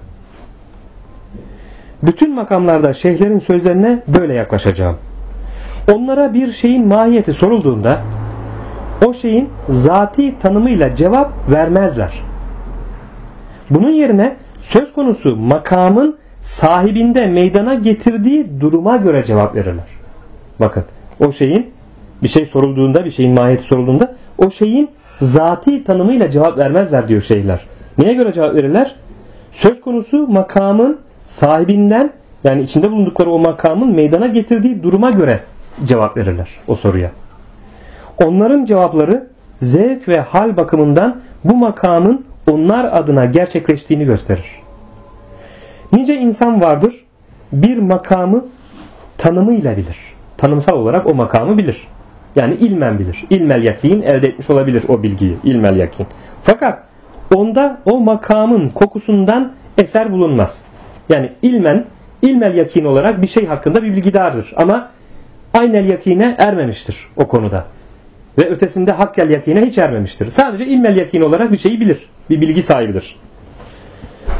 Bütün makamlarda şeyhlerin sözlerine böyle yaklaşacağım. Onlara bir şeyin mahiyeti sorulduğunda o şeyin zati tanımıyla cevap vermezler. Bunun yerine söz konusu makamın sahibinde meydana getirdiği duruma göre cevap verirler. Bakın o şeyin bir şey sorulduğunda, bir şeyin mahiyeti sorulduğunda o şeyin zati tanımıyla cevap vermezler diyor şeyhler. Neye göre cevap verirler? Söz konusu makamın sahibinden yani içinde bulundukları o makamın meydana getirdiği duruma göre cevap verirler o soruya. Onların cevapları zevk ve hal bakımından bu makamın onlar adına gerçekleştiğini gösterir. Nice insan vardır bir makamı tanımıyla bilir. Tanımsal olarak o makamı bilir. Yani ilmen bilir. İlmel yakin elde etmiş olabilir o bilgiyi. İlmel yakin. Fakat onda o makamın kokusundan eser bulunmaz. Yani ilmel yakin olarak bir şey hakkında bir bilgidardır. Ama aynel yakine ermemiştir o konuda. Ve ötesinde hakkel yakine hiç ermemiştir. Sadece ilmel yakin olarak bir şeyi bilir. Bir bilgi sahibidir.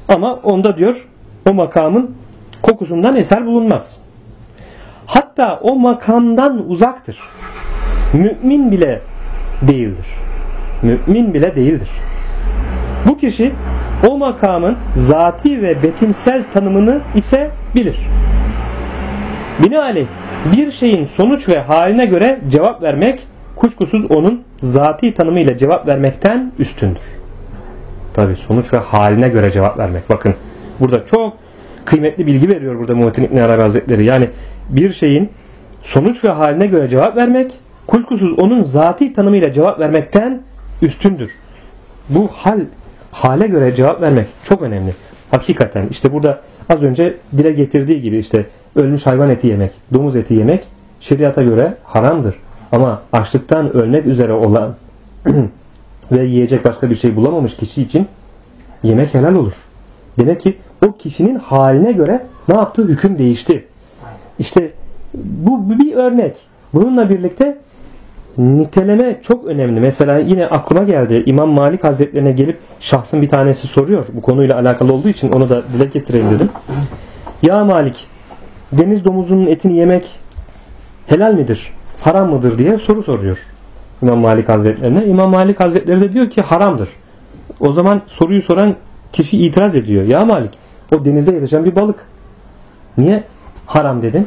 Ama onda diyor o makamın kokusundan eser bulunmaz. Hatta o makamdan uzaktır. Mümin bile değildir. Mümin bile değildir. Bu kişi o makamın zati ve betimsel tanımını ise bilir. Binaenaleyh bir şeyin sonuç ve haline göre cevap vermek kuşkusuz onun zati tanımıyla cevap vermekten üstündür. Tabi sonuç ve haline göre cevap vermek. Bakın burada çok kıymetli bilgi veriyor burada Muhittin İbn Arabi Hazretleri. Yani bir şeyin sonuç ve haline göre cevap vermek kuşkusuz onun zati tanımıyla cevap vermekten üstündür. Bu hale göre cevap vermek çok önemli. Hakikaten işte burada az önce dile getirdiği gibi işte ölmüş hayvan eti yemek, domuz eti yemek şeriata göre haramdır. Ama açlıktan ölmek üzere olan ve yiyecek başka bir şey bulamamış kişi için yemek helal olur. Demek ki o kişinin haline göre ne yaptı? Hüküm değişti. İşte bu bir örnek. Bununla birlikte niteleme çok önemli. Mesela yine aklıma geldi. İmam Malik Hazretlerine gelip şahsın bir tanesi soruyor. Bu konuyla alakalı olduğu için onu da dile getireyim dedim. Ya Malik, deniz domuzunun etini yemek helal midir? Haram mıdır diye soru soruyor İmam Malik Hazretlerine. İmam Malik Hazretleri de diyor ki haramdır. O zaman soruyu soran kişi itiraz ediyor. Ya Malik, o denizde yaşayan bir balık. Niye haram dedin?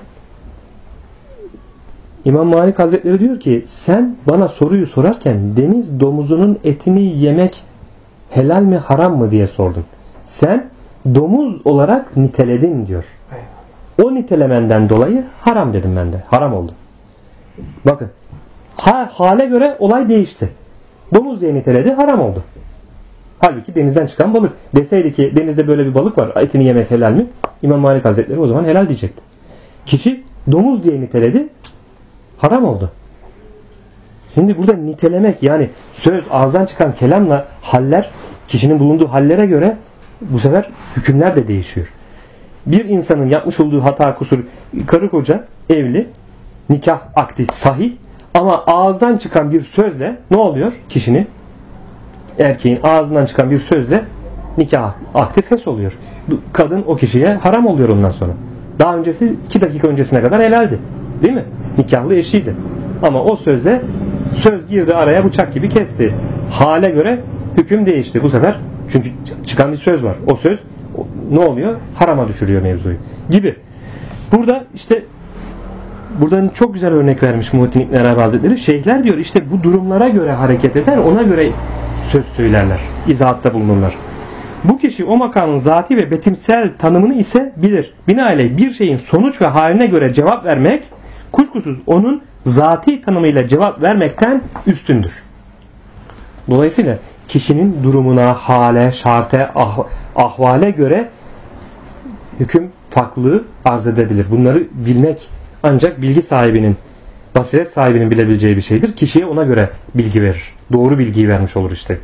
İmam Malik Hazretleri diyor ki sen bana soruyu sorarken deniz domuzunun etini yemek helal mi haram mı diye sordun. Sen domuz olarak niteledin diyor. O nitelemenden dolayı haram dedim ben de. Haram oldu. Bakın hale göre olay değişti. Domuz diye niteledi, haram oldu. Halbuki denizden çıkan balık. Deseydi ki denizde böyle bir balık var, etini yemek helal mi? İmam Malik Hazretleri o zaman helal diyecekti. Kişi domuz diye niteledi, haram oldu. Şimdi burada nitelemek yani söz ağızdan çıkan kelamla haller, kişinin bulunduğu hallere göre bu sefer hükümler de değişiyor. Bir insanın yapmış olduğu hata kusur, karı koca evli, nikah akdi sahih ama ağızdan çıkan bir sözle ne oluyor? Kişinin, erkeğin ağzından çıkan bir sözle nikah akdi fes oluyor. Kadın o kişiye haram oluyor ondan sonra. Daha öncesi 2 dakika öncesine kadar helaldi. Değil mi? Nikahlı eşiydi. Ama o sözle söz girdi araya, bıçak gibi kesti. Hale göre hüküm değişti bu sefer. Çünkü çıkan bir söz var. O söz ne oluyor? Harama düşürüyor mevzuyu. Gibi. Burada işte buradan çok güzel örnek vermiş Muhittin İbn Arabi Hazretleri. Şeyhler diyor işte bu durumlara göre hareket eder, ona göre söz söylerler. İzahatta bulunurlar. Bu kişi o makamın zati ve betimsel tanımını ise bilir. Binaenaleyh bir şeyin sonuç ve haline göre cevap vermek kuşkusuz onun zati tanımıyla cevap vermekten üstündür. Dolayısıyla kişinin durumuna, hale, şarte, ahvale göre hüküm farklılığı arz edebilir. Bunları bilmek ancak bilgi sahibinin, basiret sahibinin bilebileceği bir şeydir. Kişiye ona göre bilgi verir. Doğru bilgiyi vermiş olur işte.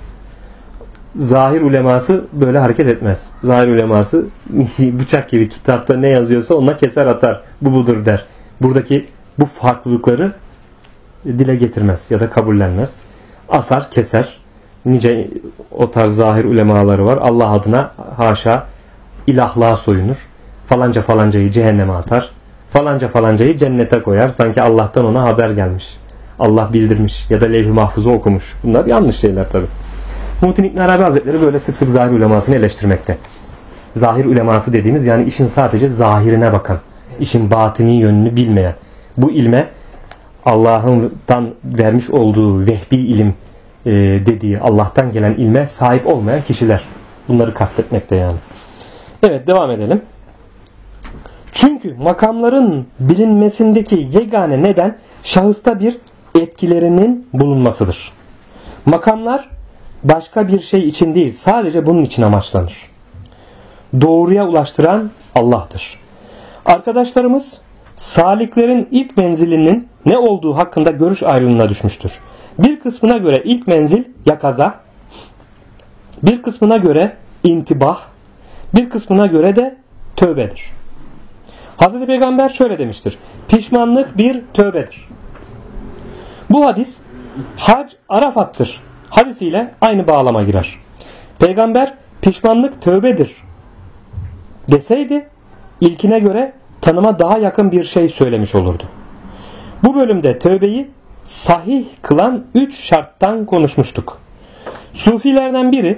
Zahir uleması böyle hareket etmez. Zahir uleması bıçak gibi kitapta ne yazıyorsa onunla keser atar. Bu budur der. Buradaki bu farklılıkları dile getirmez ya da kabullenmez. Asar, keser. Nice o tarz zahir ulemaları var. Allah adına haşa ilahlığa soyunur. Falanca falancayı cehenneme atar. Falanca falancayı cennete koyar. Sanki Allah'tan ona haber gelmiş. Allah bildirmiş ya da levh-i mahfuzu okumuş. Bunlar yanlış şeyler tabi. Muhittin İbn Arabi Hazretleri böyle sık sık zahir ulemasını eleştirmekte. Zahir uleması dediğimiz yani işin sadece zahirine bakan, işin batini yönünü bilmeyen, bu ilme Allah'tan vermiş olduğu vehbi ilim dediği Allah'tan gelen ilme sahip olmayan kişiler. Bunları kastetmekte yani. Evet, devam edelim. Çünkü makamların bilinmesindeki yegane neden şahısta bir etkilerinin bulunmasıdır. Makamlar başka bir şey için değil, sadece bunun için amaçlanır. Doğruya ulaştıran Allah'tır. Arkadaşlarımız saliklerin ilk menzilinin ne olduğu hakkında görüş ayrılığına düşmüştür. Bir kısmına göre ilk menzil yakaza, bir kısmına göre intibah, bir kısmına göre de tövbedir. Hazreti Peygamber şöyle demiştir: pişmanlık bir tövbedir. Bu hadis hac Arafat'tır hadisiyle aynı bağlama girer. Peygamber pişmanlık tövbedir deseydi ilkine göre tanıma daha yakın bir şey söylemiş olurdu. Bu bölümde tövbeyi sahih kılan 3 şarttan konuşmuştuk. Sufilerden biri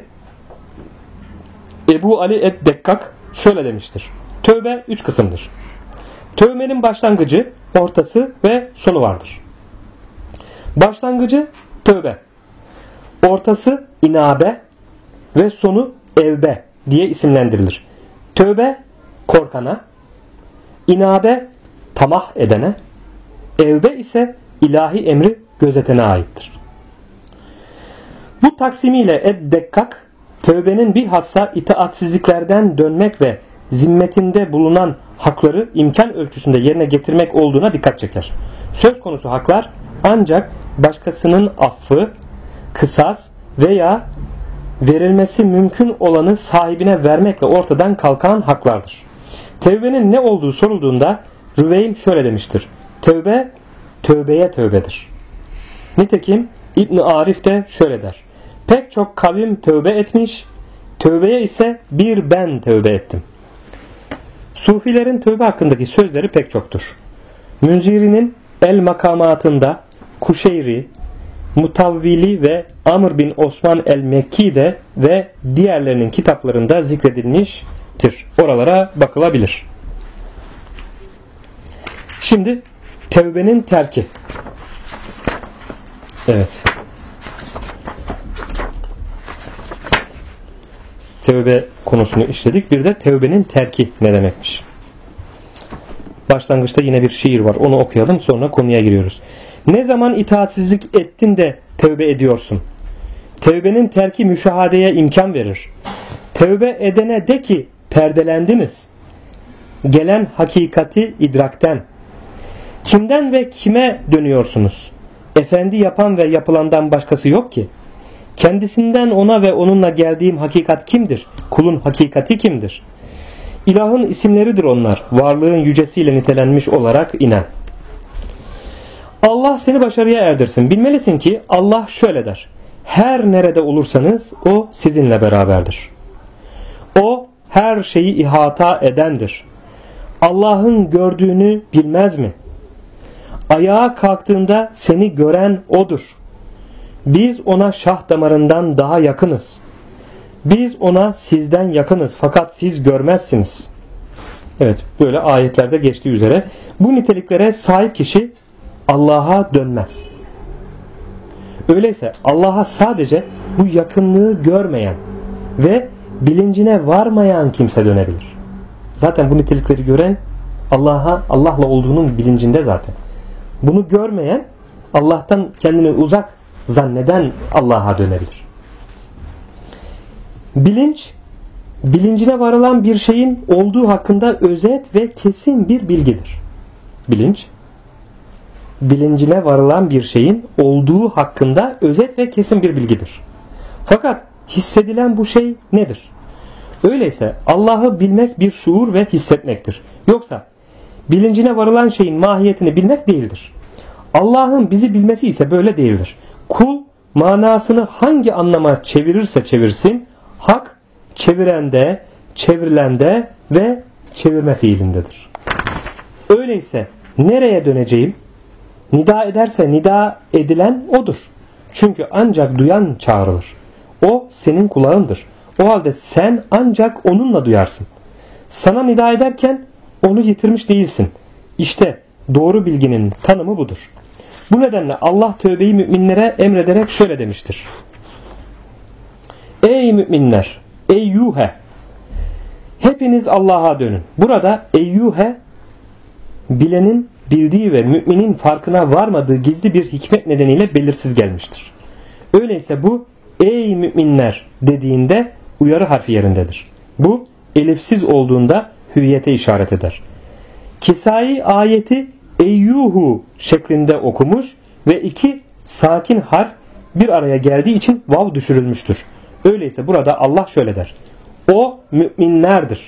Ebu Ali Eddekkak şöyle demiştir. Tövbe 3 kısımdır. Tövbenin başlangıcı, ortası ve sonu vardır. Başlangıcı tövbe, ortası inabe ve sonu evbe diye isimlendirilir. Tövbe korkana, inabe tamah edene, evbe ise ilahi emri gözetene aittir. Bu taksimiyle Eddekkak tövbenin bilhassa itaatsizliklerden dönmek ve zimmetinde bulunan hakları imkan ölçüsünde yerine getirmek olduğuna dikkat çeker. Söz konusu haklar ancak başkasının affı, kısas veya verilmesi mümkün olanı sahibine vermekle ortadan kalkan haklardır. Tevbenin ne olduğu sorulduğunda Rüveym şöyle demiştir. Tövbe, tövbeye tövbedir. Nitekim İbn Arif de şöyle der. Pek çok kavim tövbe etmiş, tövbeye ise bir ben tövbe ettim. Sufilerin tövbe hakkındaki sözleri pek çoktur. Münziri'nin El Makamatında, Kuşeyri, Mutavvili ve Amr bin Osman el-Mekki'de ve diğerlerinin kitaplarında zikredilmiştir. Oralara bakılabilir. Şimdi tevbenin terki. Evet. Tevbe konusunu işledik. Bir de tevbenin terki ne demekmiş? Başlangıçta yine bir şiir var. Onu okuyalım, sonra konuya giriyoruz. Ne zaman itaatsizlik ettin de tevbe ediyorsun? Tevbenin terki müşahadeye imkan verir. Tevbe edene de ki perdelendiniz. Gelen hakikati idrakten. Kimden ve kime dönüyorsunuz? Efendi yapan ve yapılandan başkası yok ki. Kendisinden ona ve onunla geldiğim hakikat kimdir? Kulun hakikati kimdir? İlahın isimleridir onlar. Varlığın yücesiyle nitelenmiş olarak inen. Allah seni başarıya erdirsin. Bilmelisin ki Allah şöyle der. Her nerede olursanız o sizinle beraberdir. O her şeyi ihata edendir. Allah'ın gördüğünü bilmez mi? Ayağa kalktığında seni gören odur. Biz ona şah damarından daha yakınız. Biz ona sizden yakınız fakat siz görmezsiniz. Evet, böyle ayetlerde geçtiği üzere bu niteliklere sahip kişi Allah'a dönmez. Öyleyse Allah'a sadece bu yakınlığı görmeyen ve bilincine varmayan kimse dönebilir. Zaten bu nitelikleri gören Allah'la olduğunun bilincinde zaten. Bunu görmeyen, Allah'tan kendini uzak zanneden Allah'a dönebilir. Bilinç, bilincine varılan bir şeyin olduğu hakkında özet ve kesin bir bilgidir. Bilinç, bilincine varılan bir şeyin olduğu hakkında özet ve kesin bir bilgidir. Fakat hissedilen bu şey nedir? Öyleyse Allah'ı bilmek bir şuur ve hissetmektir. Yoksa bilincine varılan şeyin mahiyetini bilmek değildir. Allah'ın bizi bilmesi ise böyle değildir. Kul manasını hangi anlama çevirirse çevirsin, hak çevirende, çevrilende ve çevirme fiilindedir. Öyleyse nereye döneceğim? Nida ederse nida edilen odur. Çünkü ancak duyan çağrılır. O senin kulağındır. O halde sen ancak onunla duyarsın. Sana nida ederken onu yitirmiş değilsin. İşte doğru bilginin tanımı budur. Bu nedenle Allah tövbeyi müminlere emrederek şöyle demiştir. Ey müminler, eyyuhe, hepiniz Allah'a dönün. Burada eyyuhe, bilenin bildiği ve müminin farkına varmadığı gizli bir hikmet nedeniyle belirsiz gelmiştir. Öyleyse bu ey müminler dediğinde uyarı harfi yerindedir. Bu elifsiz olduğunda hüviyete işaret eder. Kisai ayeti eyyuhu şeklinde okumuş ve iki sakin harf bir araya geldiği için vav düşürülmüştür. Öyleyse burada Allah şöyle der. O müminlerdir.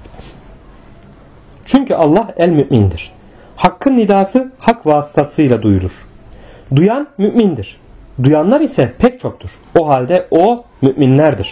Çünkü Allah el mümindir. Hakkın nidası hak vasıtasıyla duyulur. Duyan mümindir. Duyanlar ise pek çoktur. O halde o müminlerdir.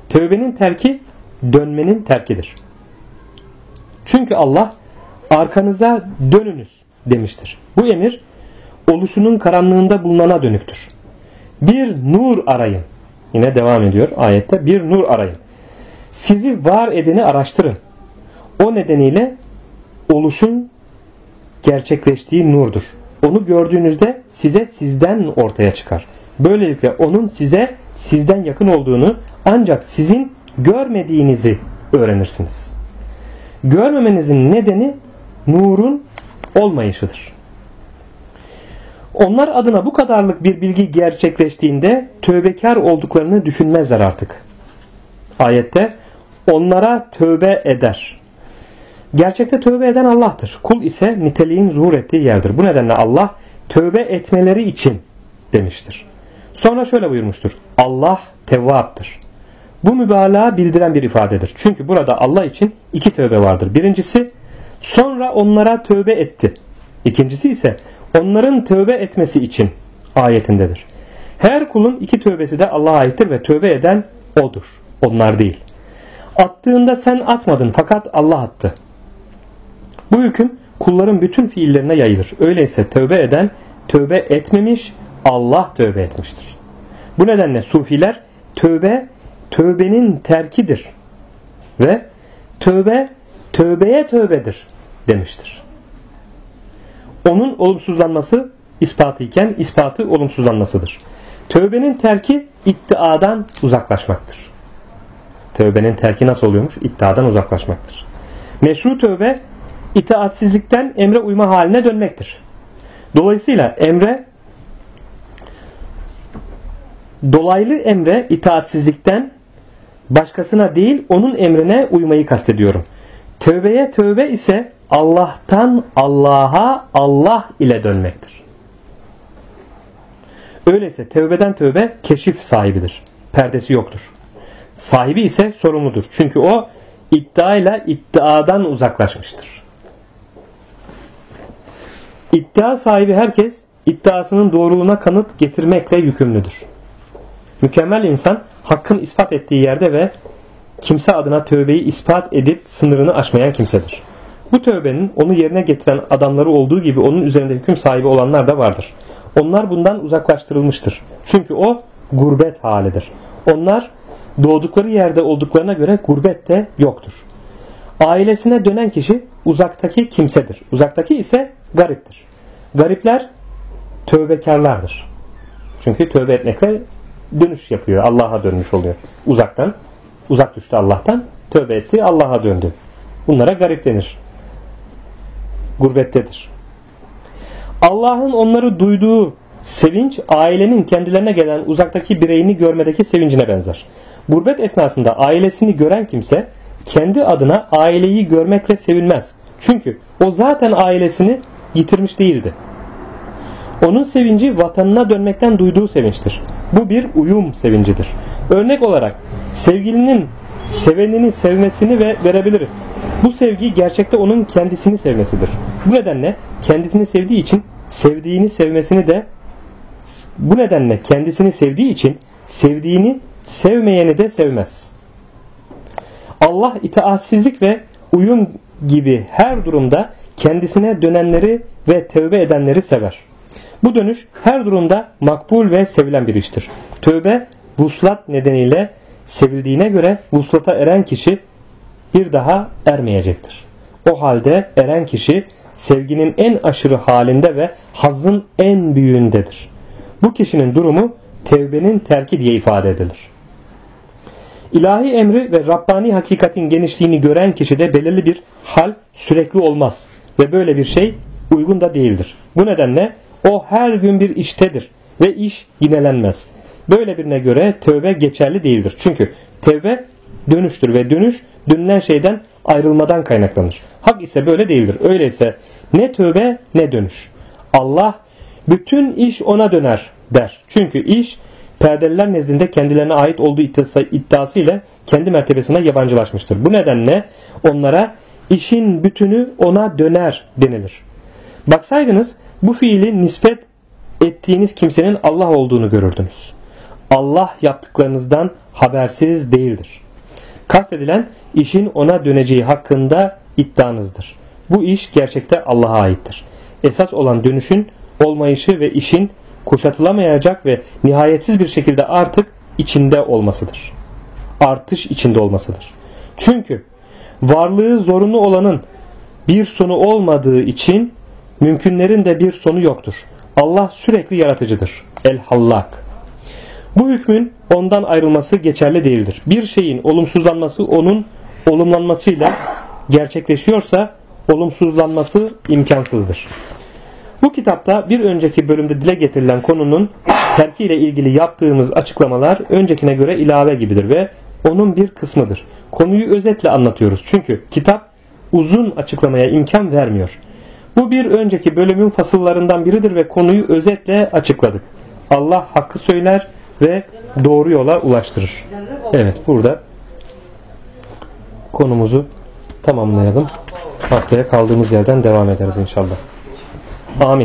Tövbenin terki dönmenin terkidir. Çünkü Allah arkanıza dönünüz demiştir. Bu emir oluşunun karanlığında bulunana dönüktür. Bir nur arayın. Yine devam ediyor ayette. Bir nur arayın. Sizi var edeni araştırın. O nedeniyle oluşun gerçekleştiği nurdur. Onu gördüğünüzde size sizden ortaya çıkar. Böylelikle onun size sizden yakın olduğunu ancak sizin görmediğinizi öğrenirsiniz. Görmemenizin nedeni nurun olmayışıdır. Onlar adına bu kadarlık bir bilgi gerçekleştiğinde tövbekar olduklarını düşünmezler artık. Ayette onlara tövbe eder. Gerçekte tövbe eden Allah'tır. Kul ise niteliğin zuhur ettiği yerdir. Bu nedenle Allah tövbe etmeleri için demiştir. Sonra şöyle buyurmuştur. Allah tevvaptır. Bu mübalağa bildiren bir ifadedir. Çünkü burada Allah için iki tövbe vardır. Birincisi sonra onlara tövbe etti. İkincisi ise onların tövbe etmesi için ayetindedir. Her kulun iki tövbesi de Allah'a aittir ve tövbe eden O'dur. Onlar değil. Attığında sen atmadın fakat Allah attı. Bu hüküm kulların bütün fiillerine yayılır. Öyleyse tövbe eden tövbe etmemiş, Allah tövbe etmiştir. Bu nedenle sufiler tövbenin terkidir ve tövbeye tövbedir demiştir. Onun olumsuzlanması ispatı iken ispatı olumsuzlanmasıdır. Tövbenin terki iddiadan uzaklaşmaktır. Tövbenin terki nasıl oluyormuş? İddiadan uzaklaşmaktır. Meşru tövbe itaatsizlikten emre uyma haline dönmektir. Dolayısıyla dolaylı emre itaatsizlikten başkasına değil onun emrine uymayı kastediyorum. Tövbeye tövbe ise Allah'tan Allah'a Allah ile dönmektir. Öyleyse tövbeden tövbe keşif sahibidir. Perdesi yoktur. Sahibi ise sorumludur. Çünkü o iddiayla iddiadan uzaklaşmıştır. İddia sahibi herkes iddiasının doğruluğuna kanıt getirmekle yükümlüdür. Mükemmel insan hakkın ispat ettiği yerde ve kimse adına tövbeyi ispat edip sınırını aşmayan kimsedir. Bu tövbenin onu yerine getiren adamları olduğu gibi onun üzerinde hüküm sahibi olanlar da vardır. Onlar bundan uzaklaştırılmıştır. Çünkü o gurbet halidir. Onlar doğdukları yerde olduklarına göre gurbet de yoktur. Ailesine dönen kişi uzaktaki kimsedir. Uzaktaki ise gariptir. Garipler tövbekarlardır. Çünkü tövbe etmekle dönüş yapıyor. Allah'a dönmüş oluyor. Uzak düştü Allah'tan. Tövbe etti. Allah'a döndü. Bunlara garip denir. Gurbettedir. Allah'ın onları duyduğu sevinç ailenin kendilerine gelen uzaktaki bireyini görmedeki sevincine benzer. Gurbet esnasında ailesini gören kimse kendi adına aileyi görmekle sevinmez. Çünkü o zaten ailesini yitirmiş değildi. Onun sevinci vatanına dönmekten duyduğu sevinçtir. Bu bir uyum sevincidir. Örnek olarak sevgilinin sevenini sevmesini verebiliriz. Bu sevgi gerçekte onun kendisini sevmesidir. Bu nedenle kendisini sevdiği için sevdiğini sevmeyeni de sevmez. Allah itaatsizlik ve uyum gibi her durumda kendisine dönenleri ve tövbe edenleri sever. Bu dönüş her durumda makbul ve sevilen bir iştir. Tövbe vuslat nedeniyle sevildiğine göre vuslata eren kişi bir daha ermeyecektir. O halde eren kişi sevginin en aşırı halinde ve hazzın en büyüğündedir. Bu kişinin durumu tevbenin terki diye ifade edilir. İlahi emri ve Rabbani hakikatin genişliğini gören kişide belirli bir hal sürekli olmaz ve böyle bir şey uygun da değildir. Bu nedenle o her gün bir iştedir ve iş yinelenmez. Böyle birine göre tövbe geçerli değildir. Çünkü tevbe dönüştür ve dönüş dönülen şeyden ayrılmadan kaynaklanır. Hak ise böyle değildir. Öyleyse ne tövbe ne dönüş. Allah bütün iş ona döner der. Çünkü iş perdeliler nezdinde kendilerine ait olduğu iddiası ile kendi mertebesine yabancılaşmıştır. Bu nedenle onlara işin bütünü ona döner denilir. Baksaydınız bu fiili nispet ettiğiniz kimsenin Allah olduğunu görürdünüz. Allah yaptıklarınızdan habersiz değildir. Kastedilen işin ona döneceği hakkında iddianızdır. Bu iş gerçekte Allah'a aittir. Esas olan dönüşün olmayışı ve işin kuşatılamayacak ve nihayetsiz bir şekilde artış içinde olmasıdır. Çünkü varlığı zorunlu olanın bir sonu olmadığı için mümkünlerin de bir sonu yoktur. Allah sürekli yaratıcıdır. El-Hallak. Bu hükmün ondan ayrılması geçerli değildir. Bir şeyin olumsuzlanması onun olumlanmasıyla gerçekleşiyorsa olumsuzlanması imkansızdır. Bu kitapta bir önceki bölümde dile getirilen konunun terkiyle ilgili yaptığımız açıklamalar öncekine göre ilave gibidir ve onun bir kısmıdır. Konuyu özetle anlatıyoruz. Çünkü kitap uzun açıklamaya imkan vermiyor. Bu bir önceki bölümün fasıllarından biridir ve konuyu özetle açıkladık. Allah hakkı söyler ve doğru yola ulaştırır. Evet, burada konumuzu tamamlayalım. Haftaya kaldığımız yerden devam ederiz inşallah. Amin.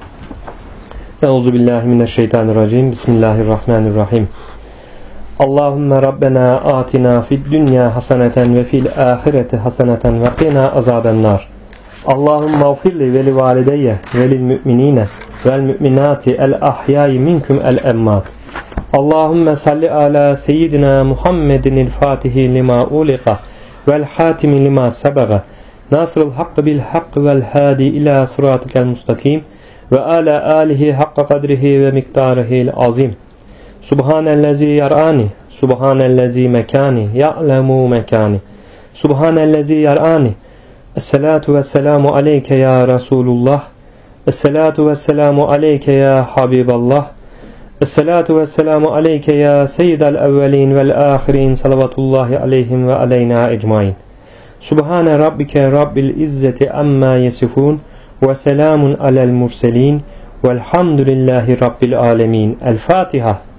Euzubillahimineşşeytanirracim. Bismillahirrahmanirrahim. Allahümme Rabbena atina fid dünya haseneten ve fil ahireti haseneten ve qina azabennar. Allahümme ufirli ve li valideyye ve lil müminine vel müminati el ahyai minkum el emmat. Allahümme salli ala seyyidina Muhammedin el fatihi lima uliqa vel hatimi lima sebaga nasrul hakkı bil hakkı vel hadi ila sıratikel mustakim ve ala alihi hakka kadrihi ve miktarihil azim. Subhanellezi yar'ani, subhanellezi mekani, ya'lemu mekani, subhanellezi yar'ani. Esselatu vesselamu aleyke ya Resulullah, esselatu vesselamu aleyke ya Habiballah, esselatu vesselamu aleyke ya Seyyidel evvelin vel ahirin, salavatullahi aleyhim ve aleyna ecmain. Subhane rabbike rabbil izzeti amma yesifun ve selamun alel murselin velhamdülillahi rabbil alemin. El Fatiha.